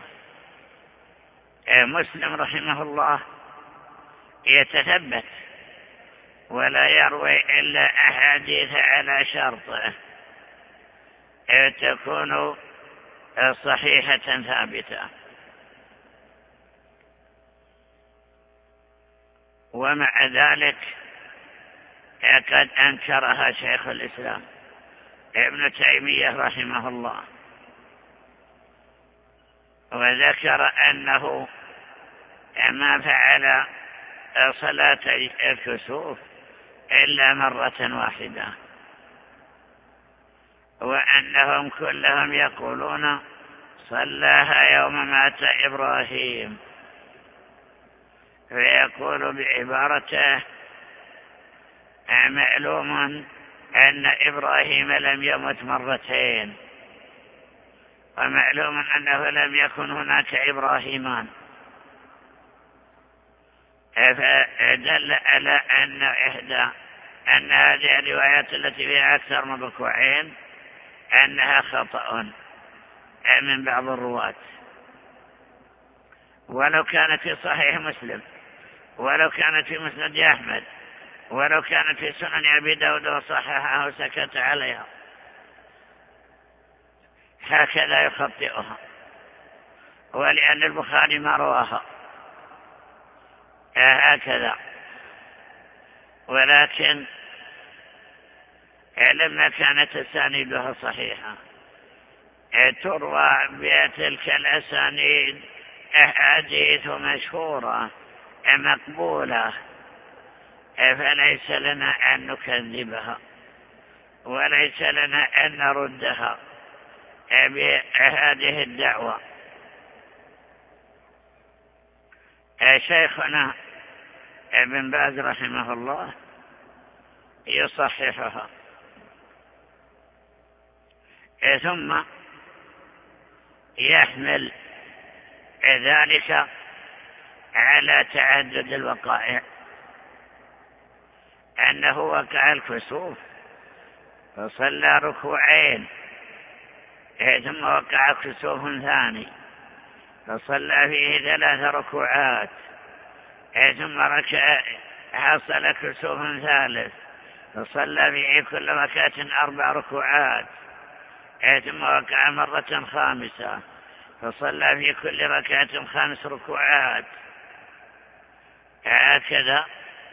S2: مسلم رحمه الله يتثبت ولا يروي إلا أحاديث على شرطه تكون صحيحة ثابتة. ومع ذلك قد أنكرها شيخ الإسلام ابن تيمية رحمه الله، وذكر أنه ما فعل صلاة الكسوف إلا مرة واحدة، وأنهم كلهم يقولون صلاها يوم مات إبراهيم، فيقول بعبارته معلوم أن إبراهيم لم يمت مرتين، ومعلوم أنه لم يكن هناك إبراهيمان، فدل على أن هذه الروايات التي فيها أكثر من ركوعين أنها خطأ من بعض الرواة، ولو كانت في صحيح مسلم، ولو كانت في مسند أحمد، ولو كانت في سنن أبي داود وصححها وسكت عليها، هكذا يخطئها، ولأن البخاري ما رواها هكذا. ولكن لما كانت أسانيدها صحيحة تروى بتلك الأسانيد أحاديث مشهورة مقبولة، فليس لنا أن نكذبها وليس لنا أن نردها بهذه الدعوة. شيخنا ابن باز رحمه الله يصححها، ثم يحمل ذلك على تعدد الوقائع، أنه وقع الكسوف فصلى ركوعين ثم وقع كسوف ثاني فصلى فيه 3 ركوعات ثم ركع حصل كسوف ثالث فصلى فيه كل ركعة 4 ركوعات ثم ركع مرة خامسة فصلى في كل ركعة 5 ركوعات. هكذا.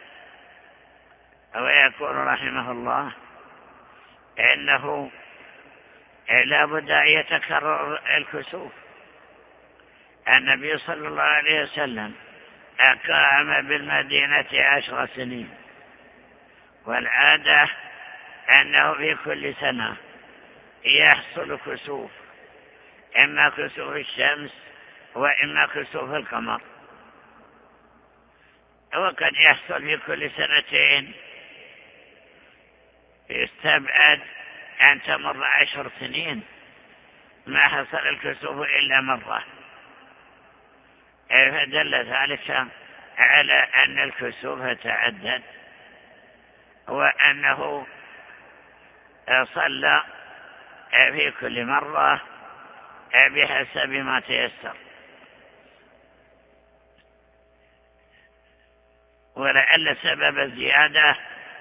S2: ويقول رحمه الله إنه لا بد أن يتكرر الكسوف. النبي صلى الله عليه وسلم أقام بالمدينة 10 سنين، والعادة أنه في كل سنة يحصل كسوف، إما كسوف الشمس وإما كسوف القمر، وقد يحصل في كل 2 سنين. يستبعد أن تمر 10 سنين ما حصل الكسوف إلا مرة، فدل ذلك على أن الكسوف تعدد، وأنه صلى في كل مرة بحسب ما تيسر. ولعل سبب الزيادة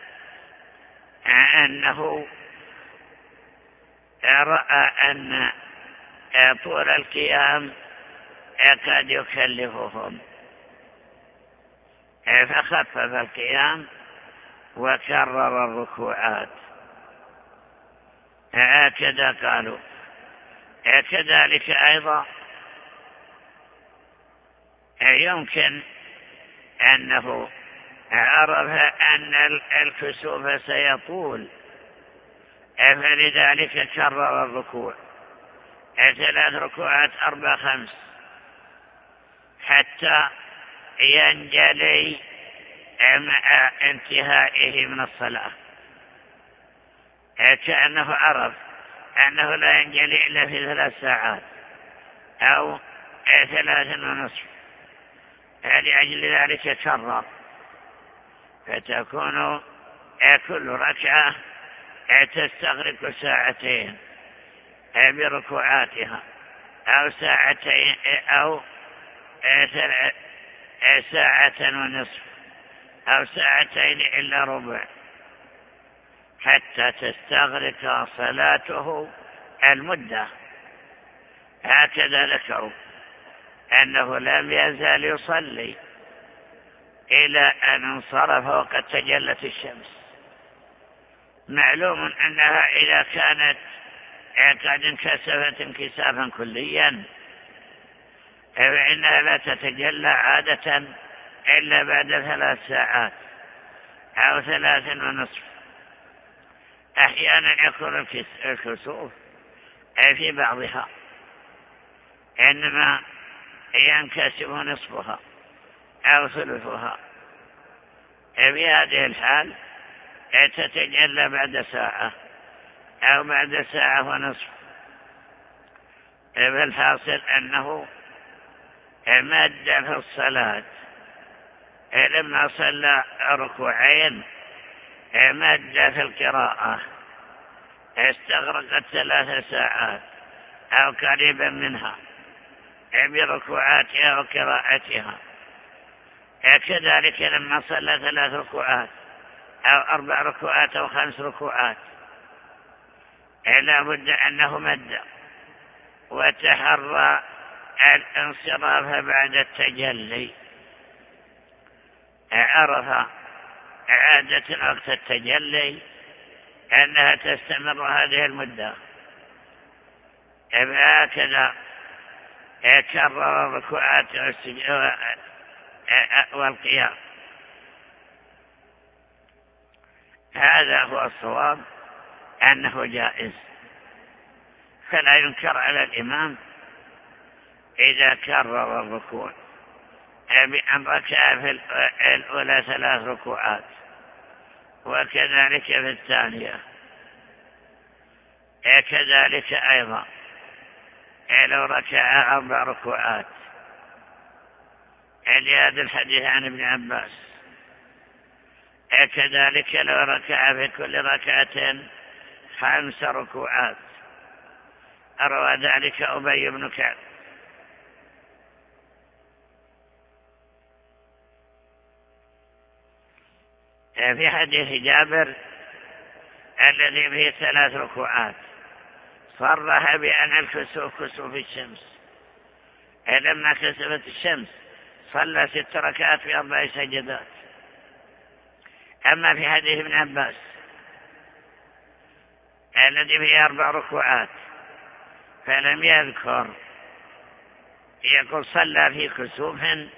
S2: أنه رأى أن طول القيام قد يكلفهم، فخفف القيام وكرر الركوعات. هكذا قالوا. كذلك أيضا يمكن أنه عرف أن الكسوف سيطول، فلذلك كرر الركوع 3 ركوعات 4 5 حتى ينجلي مع انتهائه من الصلاة، كأنه عرف أنه لا ينجلي إلا في 3 ساعات أو 3 ونصف، لأجل ذلك كرر، فتكون كل ركعة تستغرق 2 ساعتين بركوعاتها، أو 2 ساعتين أو 1 ساعة ونصف، أو 2 ساعتين إلا ربع، حتى تستغرق صلاته المدة. هكذا ذكروا أنه لم يزال يصلي إلى أن انصرف وقد تجلت الشمس. معلوم أنها إذا كانت قد انكسفت انكسافا كليا فإنها لا تتجلى عادة إلا بعد 3 ساعات أو 3 ونصف. أحيانا يكون الكسوف في بعضها، إنما ينكسف نصفها أو ثلثها. في هذه الحال تتجلى بعد 1 ساعة أو بعد 1 ساعة ونصف. فالحاصل أنه مد في الصلاة، لما صلى 2 ركوعين مد في القراءة، استغرقت 3 ساعات أو قريبا منها بركوعاتها وقراءتها. كذلك لما صلى 3 ركوعات أو 4 ركوعات أو 5 ركوعات لا بد أنه مد وتحرى الانصراف بعد التجلي. عرف عادة وقت التجلي أنها تستمر هذه المدة، هكذا كرر الركوعات والقيام. هذا هو الصواب، أنه جائز، فلا ينكر على الإمام إذا كرر الركوع بأن ركع في الأولى 3 ركوعات وكذلك في الثانية. كذلك أيضا لو ركع 4 ركوعات، لهذا الحديث عن ابن عباس. كذلك لو ركع في كل ركعة 5 ركوعات، روى ذلك أبي بن كعب. في حديث جابر الذي فيه 3 ركوعات صرح بأن الكسوف كسوف الشمس، لما كسفت الشمس صلى 6 ركعات في 4 سجدات. أما في حديث ابن عباس الذي فيه 4 ركوعات فلم يذكر، يقول صلى في كسوف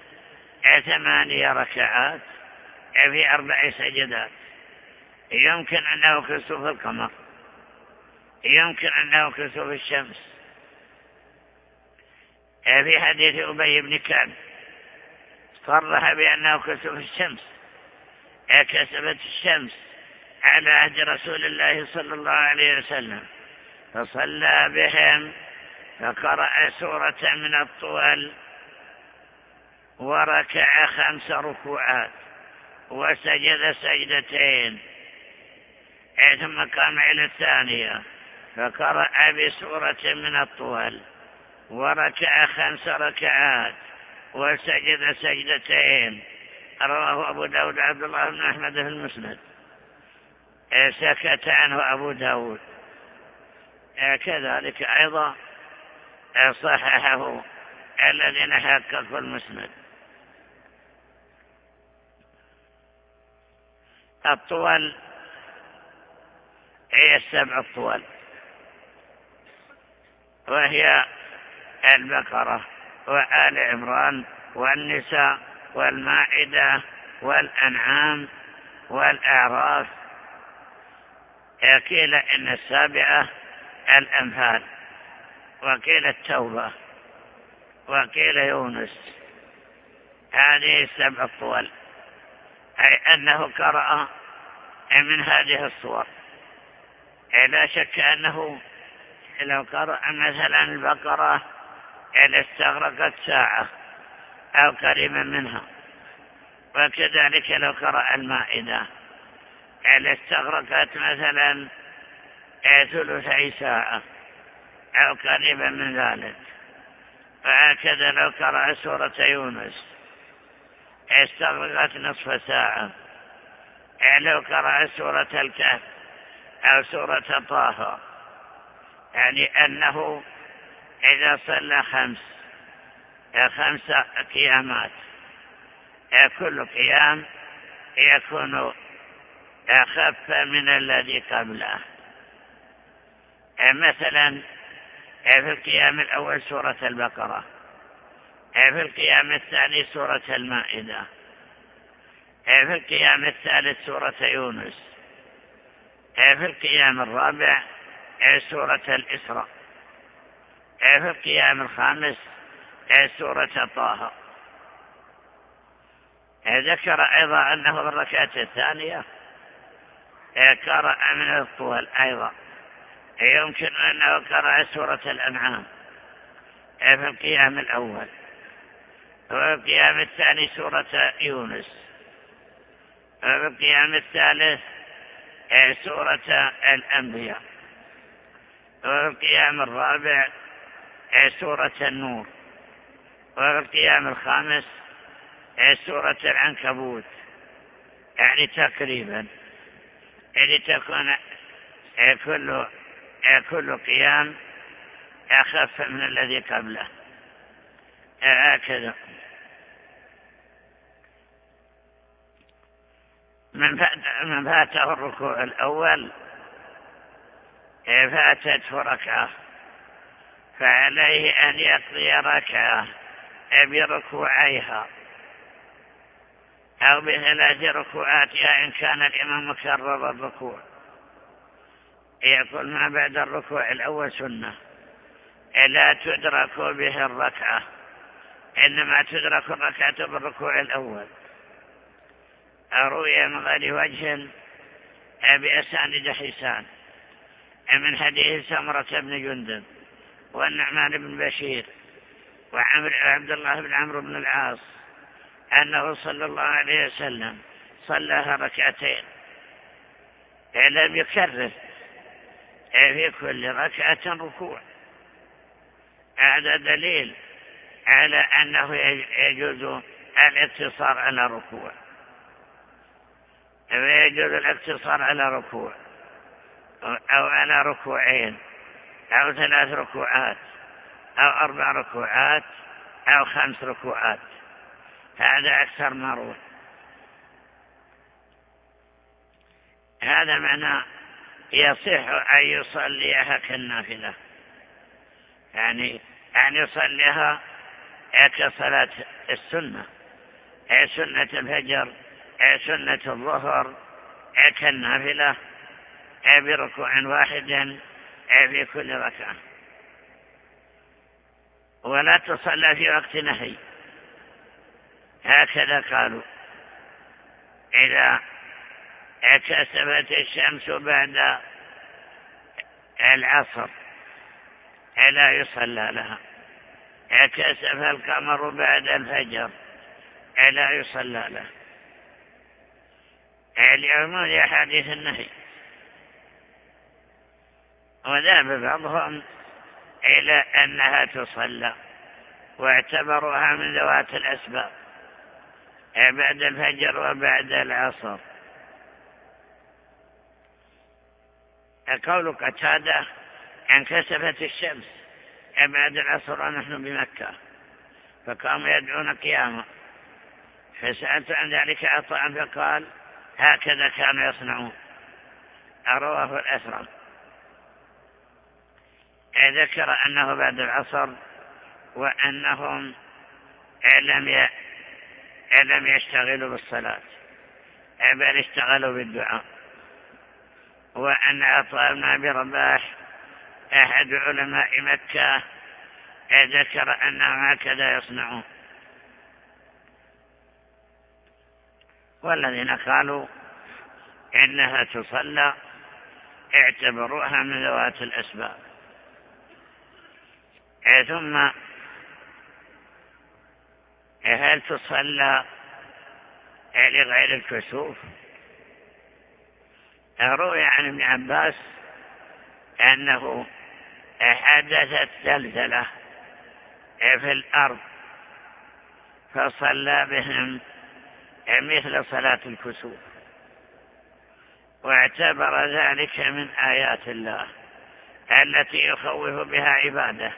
S2: 8 ركعات في 4 سجدات. يمكن أنه كسوف القمر، يمكن أنه كسوف الشمس. في حديث أبي بن كعب صرح بأنه كسوف الشمس، كسفت الشمس على عهد رسول الله صلى الله عليه وسلم، فصلى بهم فقرأ سورة من الطول وركع 5 ركوعات وسجد سجدتين، ثم قام إلى الثانية فقرأ بسورة من الطول وركع 5 ركعات وسجد سجدتين. رواه أبو داود عبد الله بن أحمد في المسند، سكت عنه أبو داود. كذلك أيضا صححه الذين حققوا المسند. الطول هي 7 الطول، وهي البقرة وآل عمران والنساء والمائدة والأنعام والأعراف. قيل إن 7 الأنفال، وقيل التوبة، وقيل يونس. هذه 7 الطول، أي أنه قرأ من هذه الصور. لا شك أنه لو قرأ مثلا البقرة لاستغرقت ساعة أو قريبا منها، وكذلك لو قرأ المائدة لاستغرقت مثلا 3 ساعة أو قريبا من ذلك. وهكذا لو قرأ سورة يونس استغرقت نصف ساعة. لو قرأ سورة الكهف أو سورة طه، يعني أنه إذا صلى 5 قيامات كل قيام يكون أخف من الذي قبله. مثلا في القيام الأول سورة البقرة، في القيام الثاني سورة المائدة، في القيام الثالث سورة يونس، في القيام الرابع سورة الإسراء، في القيام الخامس سورة طه. ذكر أيضا أنه في الركعة الثانية قرأ من الطول أيضا، يمكن أنه قرأ سورة الأنعام في القيام الأول، وفي القيام الثاني سورة يونس، وفي القيام الثالث سورة الأنبياء، وفي القيام الرابع سورة النور، وفي القيام الخامس سورة العنكبوت. يعني تقريبا لتكون كل قيام أخف من الذي قبله. هكذا من فاته الركوع الأول فاتته ركعة فعليه أن يقضي ركعة بركوعيها أو ب3 ركوعاتها إن كان الإمام مكرر الركوع. يقول ما بعد الركوع الأول سنة لا تدرك به الركعة، إنما تدرك الركعة بالركوع الأول. روي من غير وجه بأسانيد حسان من حديث سمرة بن جندب والنعمان بن بشير وعبد الله بن عمرو بن العاص أنه صلى الله عليه وسلم صلىها 2 ركعتين، لم يكرر في كل ركعة ركوع. هذا دليل على أنه يجوز الاقتصار على ركوع. فيجوز الاقتصار على ركوع أو على ركوعين أو 3 ركوعات أو 4 ركوعات أو 5 ركوعات. هذا أكثر ما. هذا معنى يصح أن يصليها كالنافلة، يعني أن يصليها كصلاة السنة، سنة الفجر، سنة الظهر، كالنافلة بركوع واحد في كل ركعة، ولا تصلى في وقت نهي. هكذا قالوا إذا كسفت الشمس بعد العصر لا يصلى لها، كسف القمر بعد الفجر لا يصلى له، لعموم أحاديث النهي. وذهب بعضهم إلى أنها تصلى واعتبروها من ذوات الأسباب بعد الفجر وبعد العصر. قول قتادة انكسفت الشمس بعد العصر ونحن بمكة فقاموا يدعون قياما، فسألت عن ذلك عطاء فقال هكذا كانوا يصنعون. رواه الأثرم. ذكر أنه بعد العصر وأنهم لم يشتغلوا بالصلاة بل اشتغلوا بالدعاء، وأن عطاء بن أبي رباح أحد علماء مكة ذكر أنهم هكذا يصنعون. والذين قالوا إنها تصلى اعتبروها من ذوات الأسباب. ثم هل تصلى لغير الكسوف؟ روي عن ابن عباس أنه حدثت زلزلة في الأرض فصلى بهم مثل صلاة الكسوف، واعتبر ذلك من آيات الله التي يخوف بها عباده.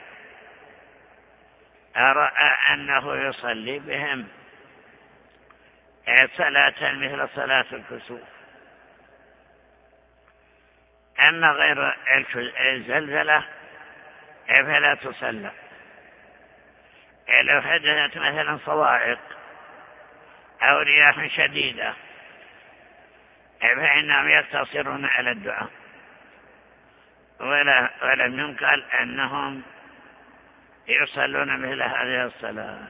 S2: رأى أنه يصلي بهم صلاة مثل صلاة الكسوف. أما غير الزلزلة فلا تصلى. لو حدثت مثلا صواعق أو رياح شديدة فإنهم يقتصرون على الدعاء، ولم ينقل أنهم يصلون مثل هذه الصلاة.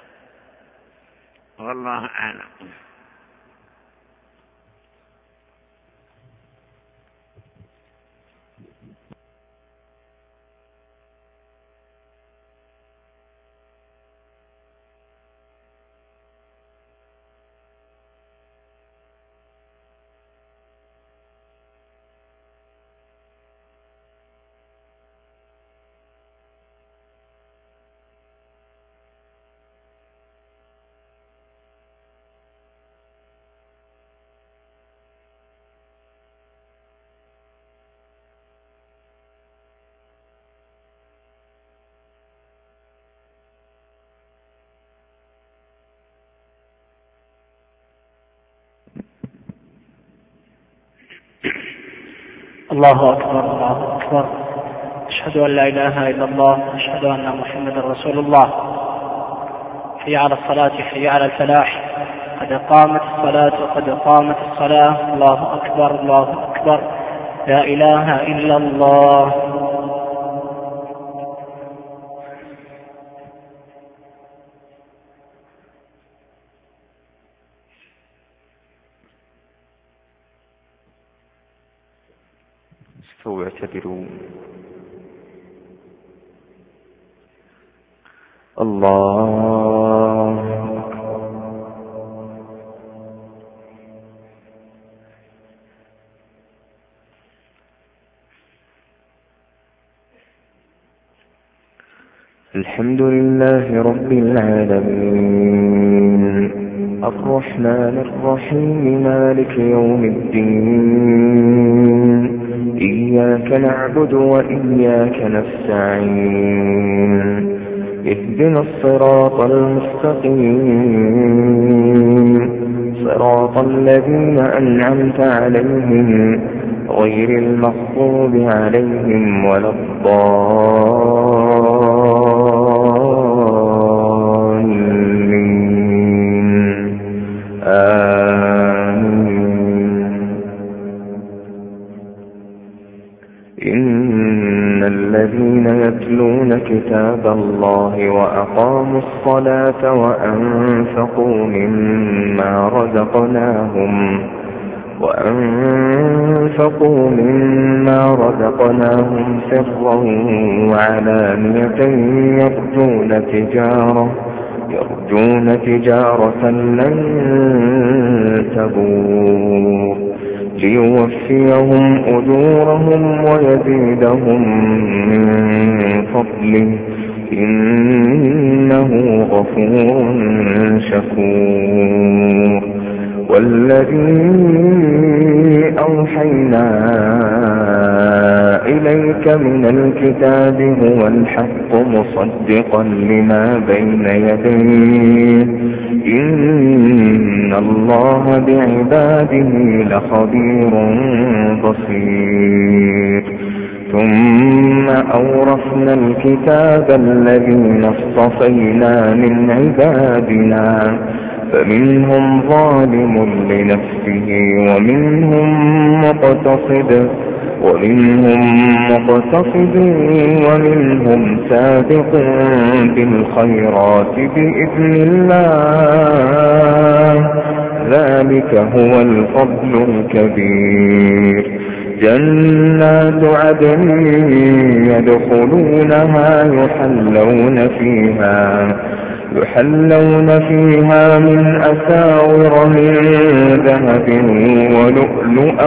S2: والله أعلم.
S4: الله أكبر الله أكبر، أشهد أن لا إله إلا الله، أشهد أن محمدا رسول الله. حي على الصلاة حي على الفلاح، قد قامت الصلاة وقد قامت الصلاة. الله أكبر الله أكبر، لا إله إلا الله.
S1: استووا اعتبروا. الله الحمد لله رب العالمين الرحمن الرحيم مالك يوم الدين إياك نعبد وإياك نستعين اهدنا الصراط المستقيم صراط الذين أنعمت عليهم غير المغضوب عليهم ولا الضالين آمين. إن الذين يتلون كتاب الله وأقاموا الصلاة وأنفقوا مما رزقناهم سرا وعلانية يرجون تجارة لن تبور ليوفيهم أجورهم ويزيدهم من فضله إنه غفور شكور. والذي أوحينا إليك من الكتاب هو الحق مصدقا لما بين يديه إن الله بعباده لخبير بصير. ثم أورثنا الكتاب الذين اصطفينا من عبادنا فمنهم ظالم لنفسه ومنهم مقتصد ومنهم سابق بالخيرات بإذن الله ذلك هو الفضل الكبير. جنات عدن يدخلونها يحلون فيها من أساور من ذهب ولؤلؤا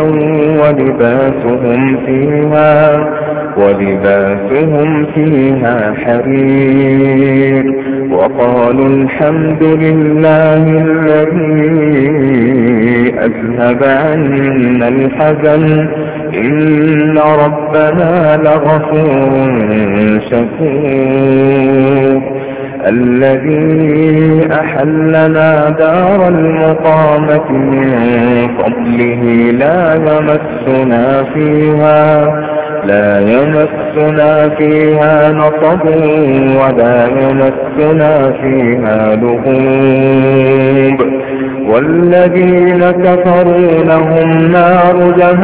S1: ولباسهم فيها حرير. وقالوا الحمد لله الذي أذهب عنا الحزن إن ربنا لغفور شكور. الذي أحلنا دار المقامة من فضله لا يمسنا فيها نصب ولا يمسنا فيها لغوب. والذين كفروا لهم نار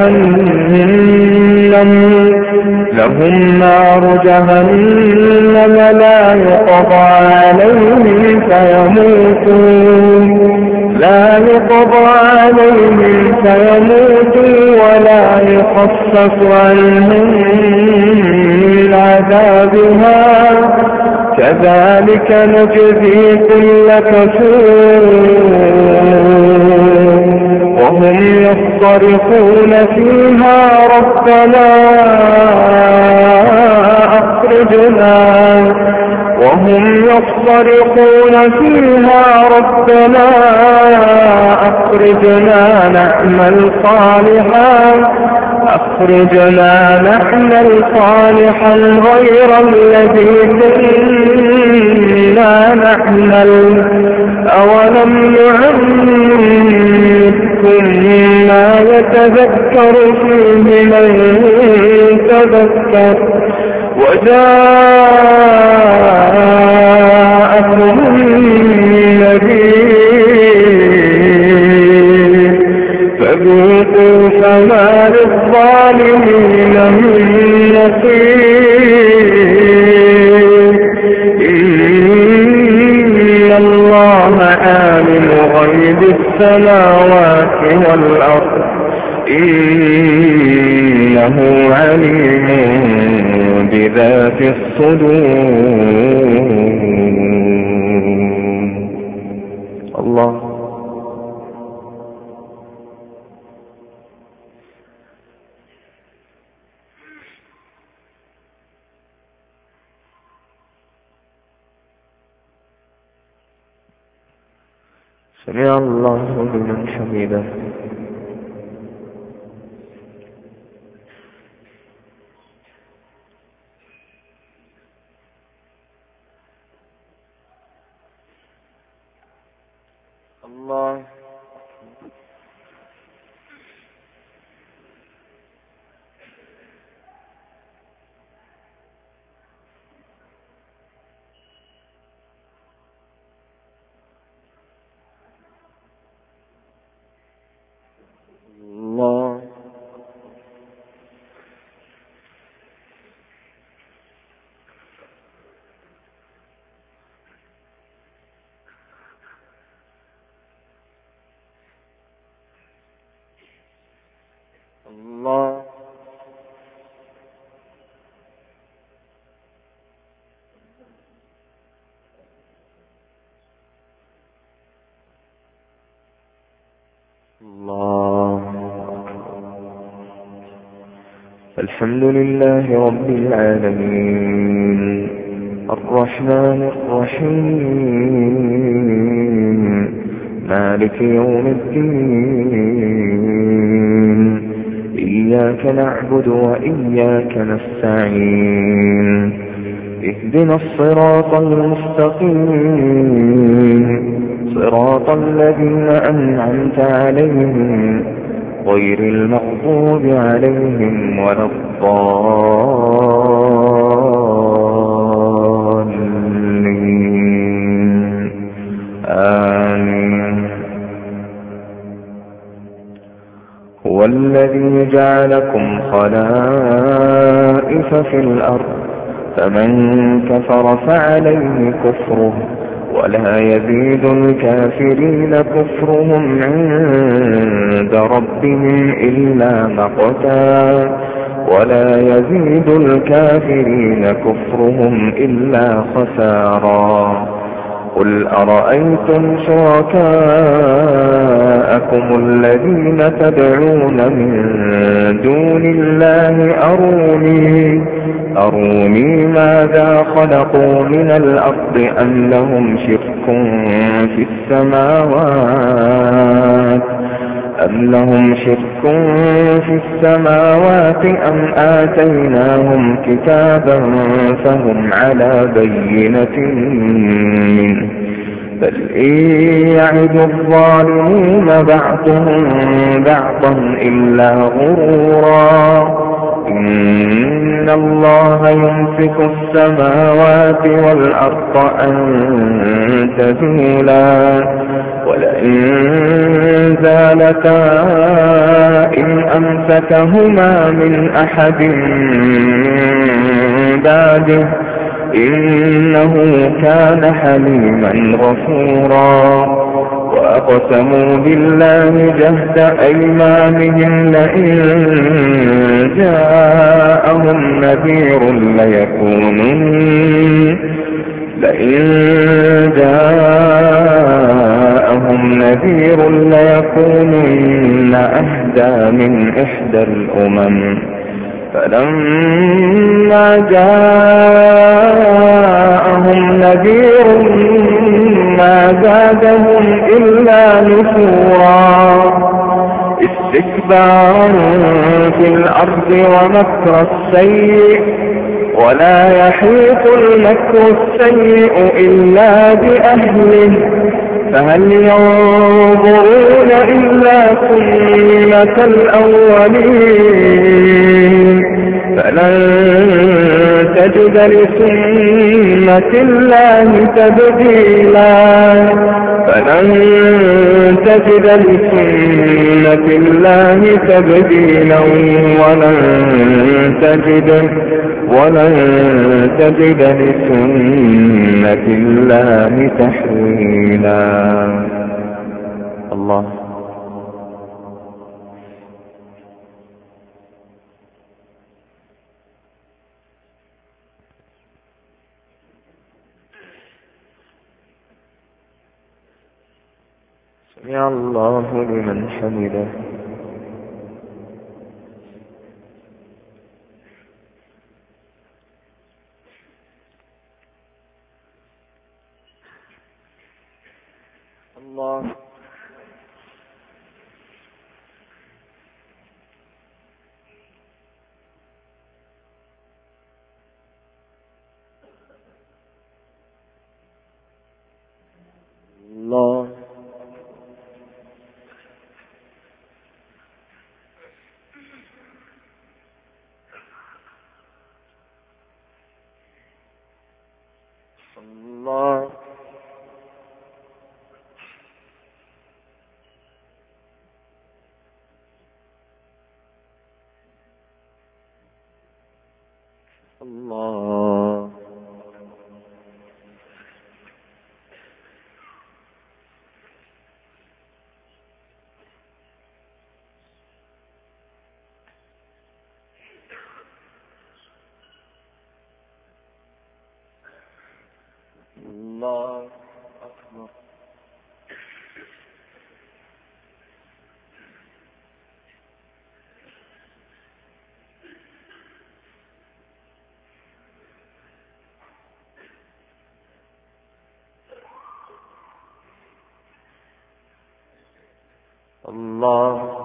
S1: جهنم لا يقضى عليهم فيموتوا ولا يخفف عنهم من عذابها كذلك نجزي كل كفور. وهم يصطرخون فيها ربنا أخرجنا نعمل صالحا غير الذي كنا نعمل أولم نعمركم ما يتذكر فيه من تذكر وجاءكم النذير فذوقوا فما للظالمين من نصير. إن الله عالم غيب السماوات والأرض إنه عليم بذات الصدور. الله سمع الله لمن حمده. الله الله الله الله. الحمد لله رب العالمين الرحمن الرحيم مالك يوم الدين إياك نعبد وإياك نستعين اهدنا الصراط المستقيم صراط الذين أنعمت عليهم غير المغضوب عليهم ولا الضالين آمين. هو الذي جعلكم خلائف في الأرض فمن كفر فعليه كفره ولا يزيد الكافرين كفرهم عند ربهم إلا مقتا ولا يزيد الكافرين كفرهم إلا خسارا. قل أرأيتم شركاءكم الذين تدعون من دون الله أروني ماذا خلقوا من الأرض أم لهم شرك في السماوات أم آتيناهم كتابا فهم على بينة منه بل إن يعد الظالمون بعضهم بعضا إلا غرورا. إن الله يمسك السماوات والأرض أن تزولا ولئن زالتا إن أمسكهما من أحد بعده إنه كان حليما غفورا. وأقسموا بالله جهد أيمانهم لئن جاءهم نذير ليكونن أهدى من إحدى الأمم فلما جاءهم نذير ما زادهم إلا نفورا استكبارا في الأرض ومكر السيء ولا يحيط المكر السيء إلا بأهله فهل ينظرون إلا سنة الأولين فلن تجد لسنة الله تبديلا ولن تجد لسنة الله تحويلا. الله سمع الله لمن حمده. الله الله أكبر. الله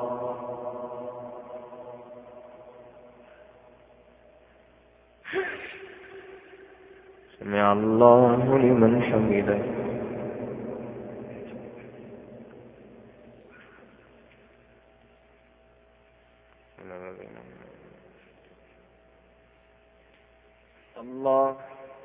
S1: سمع الله لمن حمده. الله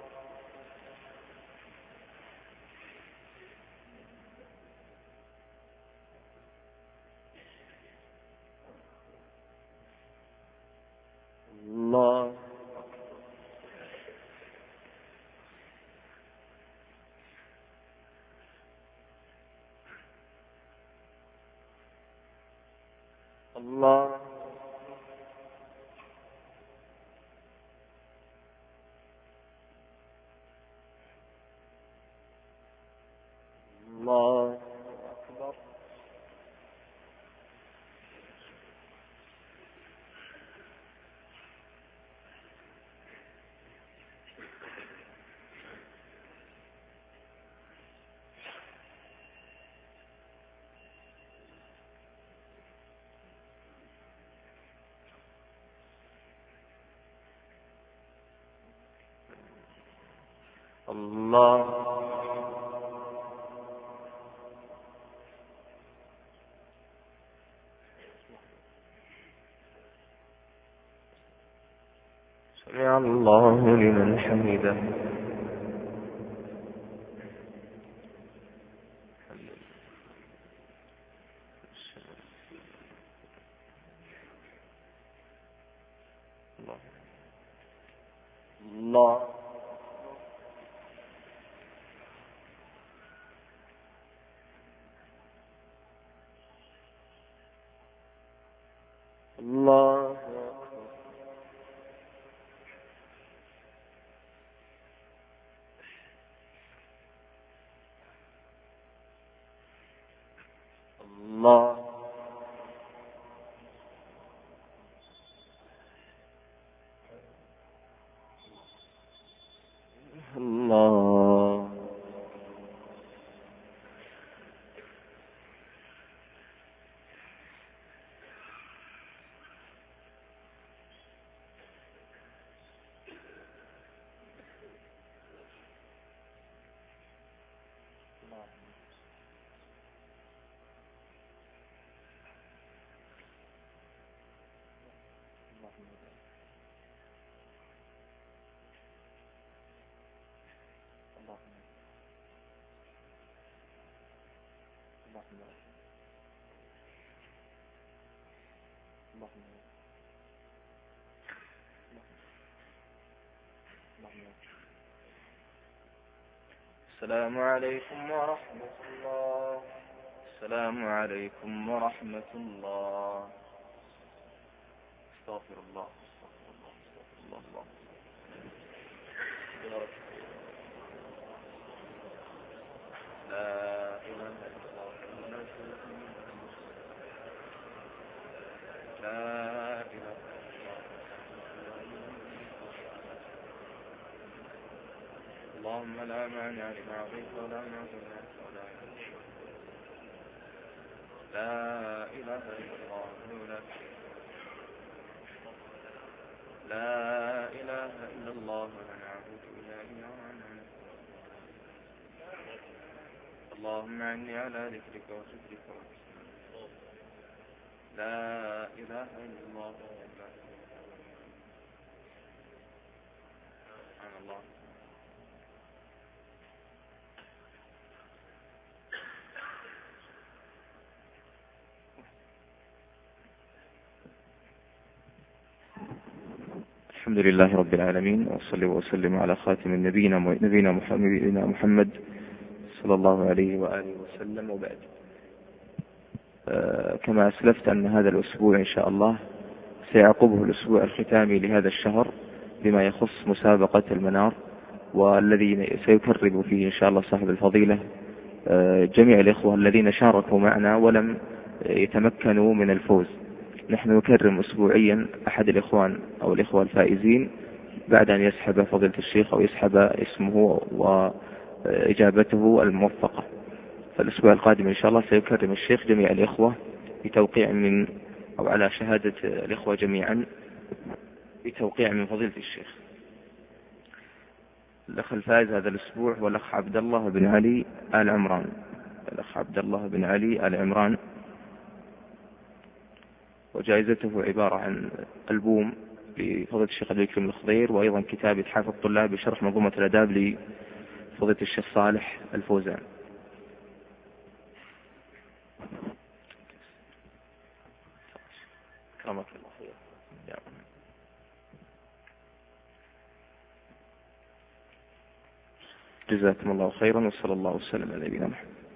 S1: الله الله الله أكبر. الله سمع الله لمن حمده. الله الله الله الله السلام عليكم ورحمة الله. السلام عليكم ورحمة الله. استغفر الله استغفر الله استغفر الله الله. لا إله إلا الله. لا إله إلا الله. اللهم لا مانع لما أعطيت ولا معطي لما منعت. لا إله إلا الله وحده لا شريك له. لا إله إلا الله ولا نعبد إلا إياه. اللهم أعني على ذكرك وشكرك وحسنك. لا إله إلا الله سبحان الله. الحمد لله رب العالمين، وصلي وسلم على خاتم نبينا محمد صلى الله عليه وآله وسلم. وبعد، كما أسلفت أن هذا الأسبوع إن شاء الله سيعقبه الأسبوع الختامي لهذا الشهر بما يخص مسابقة المنار والذي سيكرم فيه إن شاء الله صاحب الفضيلة جميع الإخوة الذين شاركوا معنا ولم يتمكنوا من الفوز. نحن نكرم أسبوعيا أحد الإخوان أو الإخوة الفائزين بعد أن يسحب فضيلة الشيخ أو يسحب اسمه وإجابته الموفقة. فالأسبوع القادم إن شاء الله سيكرم الشيخ جميع الإخوة بتوقيع من أو على شهادة الإخوة جميعا بتوقيع من فضيلة الشيخ. الأخ الفائز هذا الأسبوع هو الأخ عبد الله بن علي آل عمران. الأخ عبد الله بن علي آل عمران، وجائزته عبارة عن ألبوم لفضيلة الشيخ عبد الكريم الخضير، وأيضا كتاب إتحاف الطلاب بشرح منظومة الآداب لفضيلة الشيخ صالح الفوزان. كرمك الله خير. جزاكم الله خيرا، وصلى الله وسلم على نبينا محمد.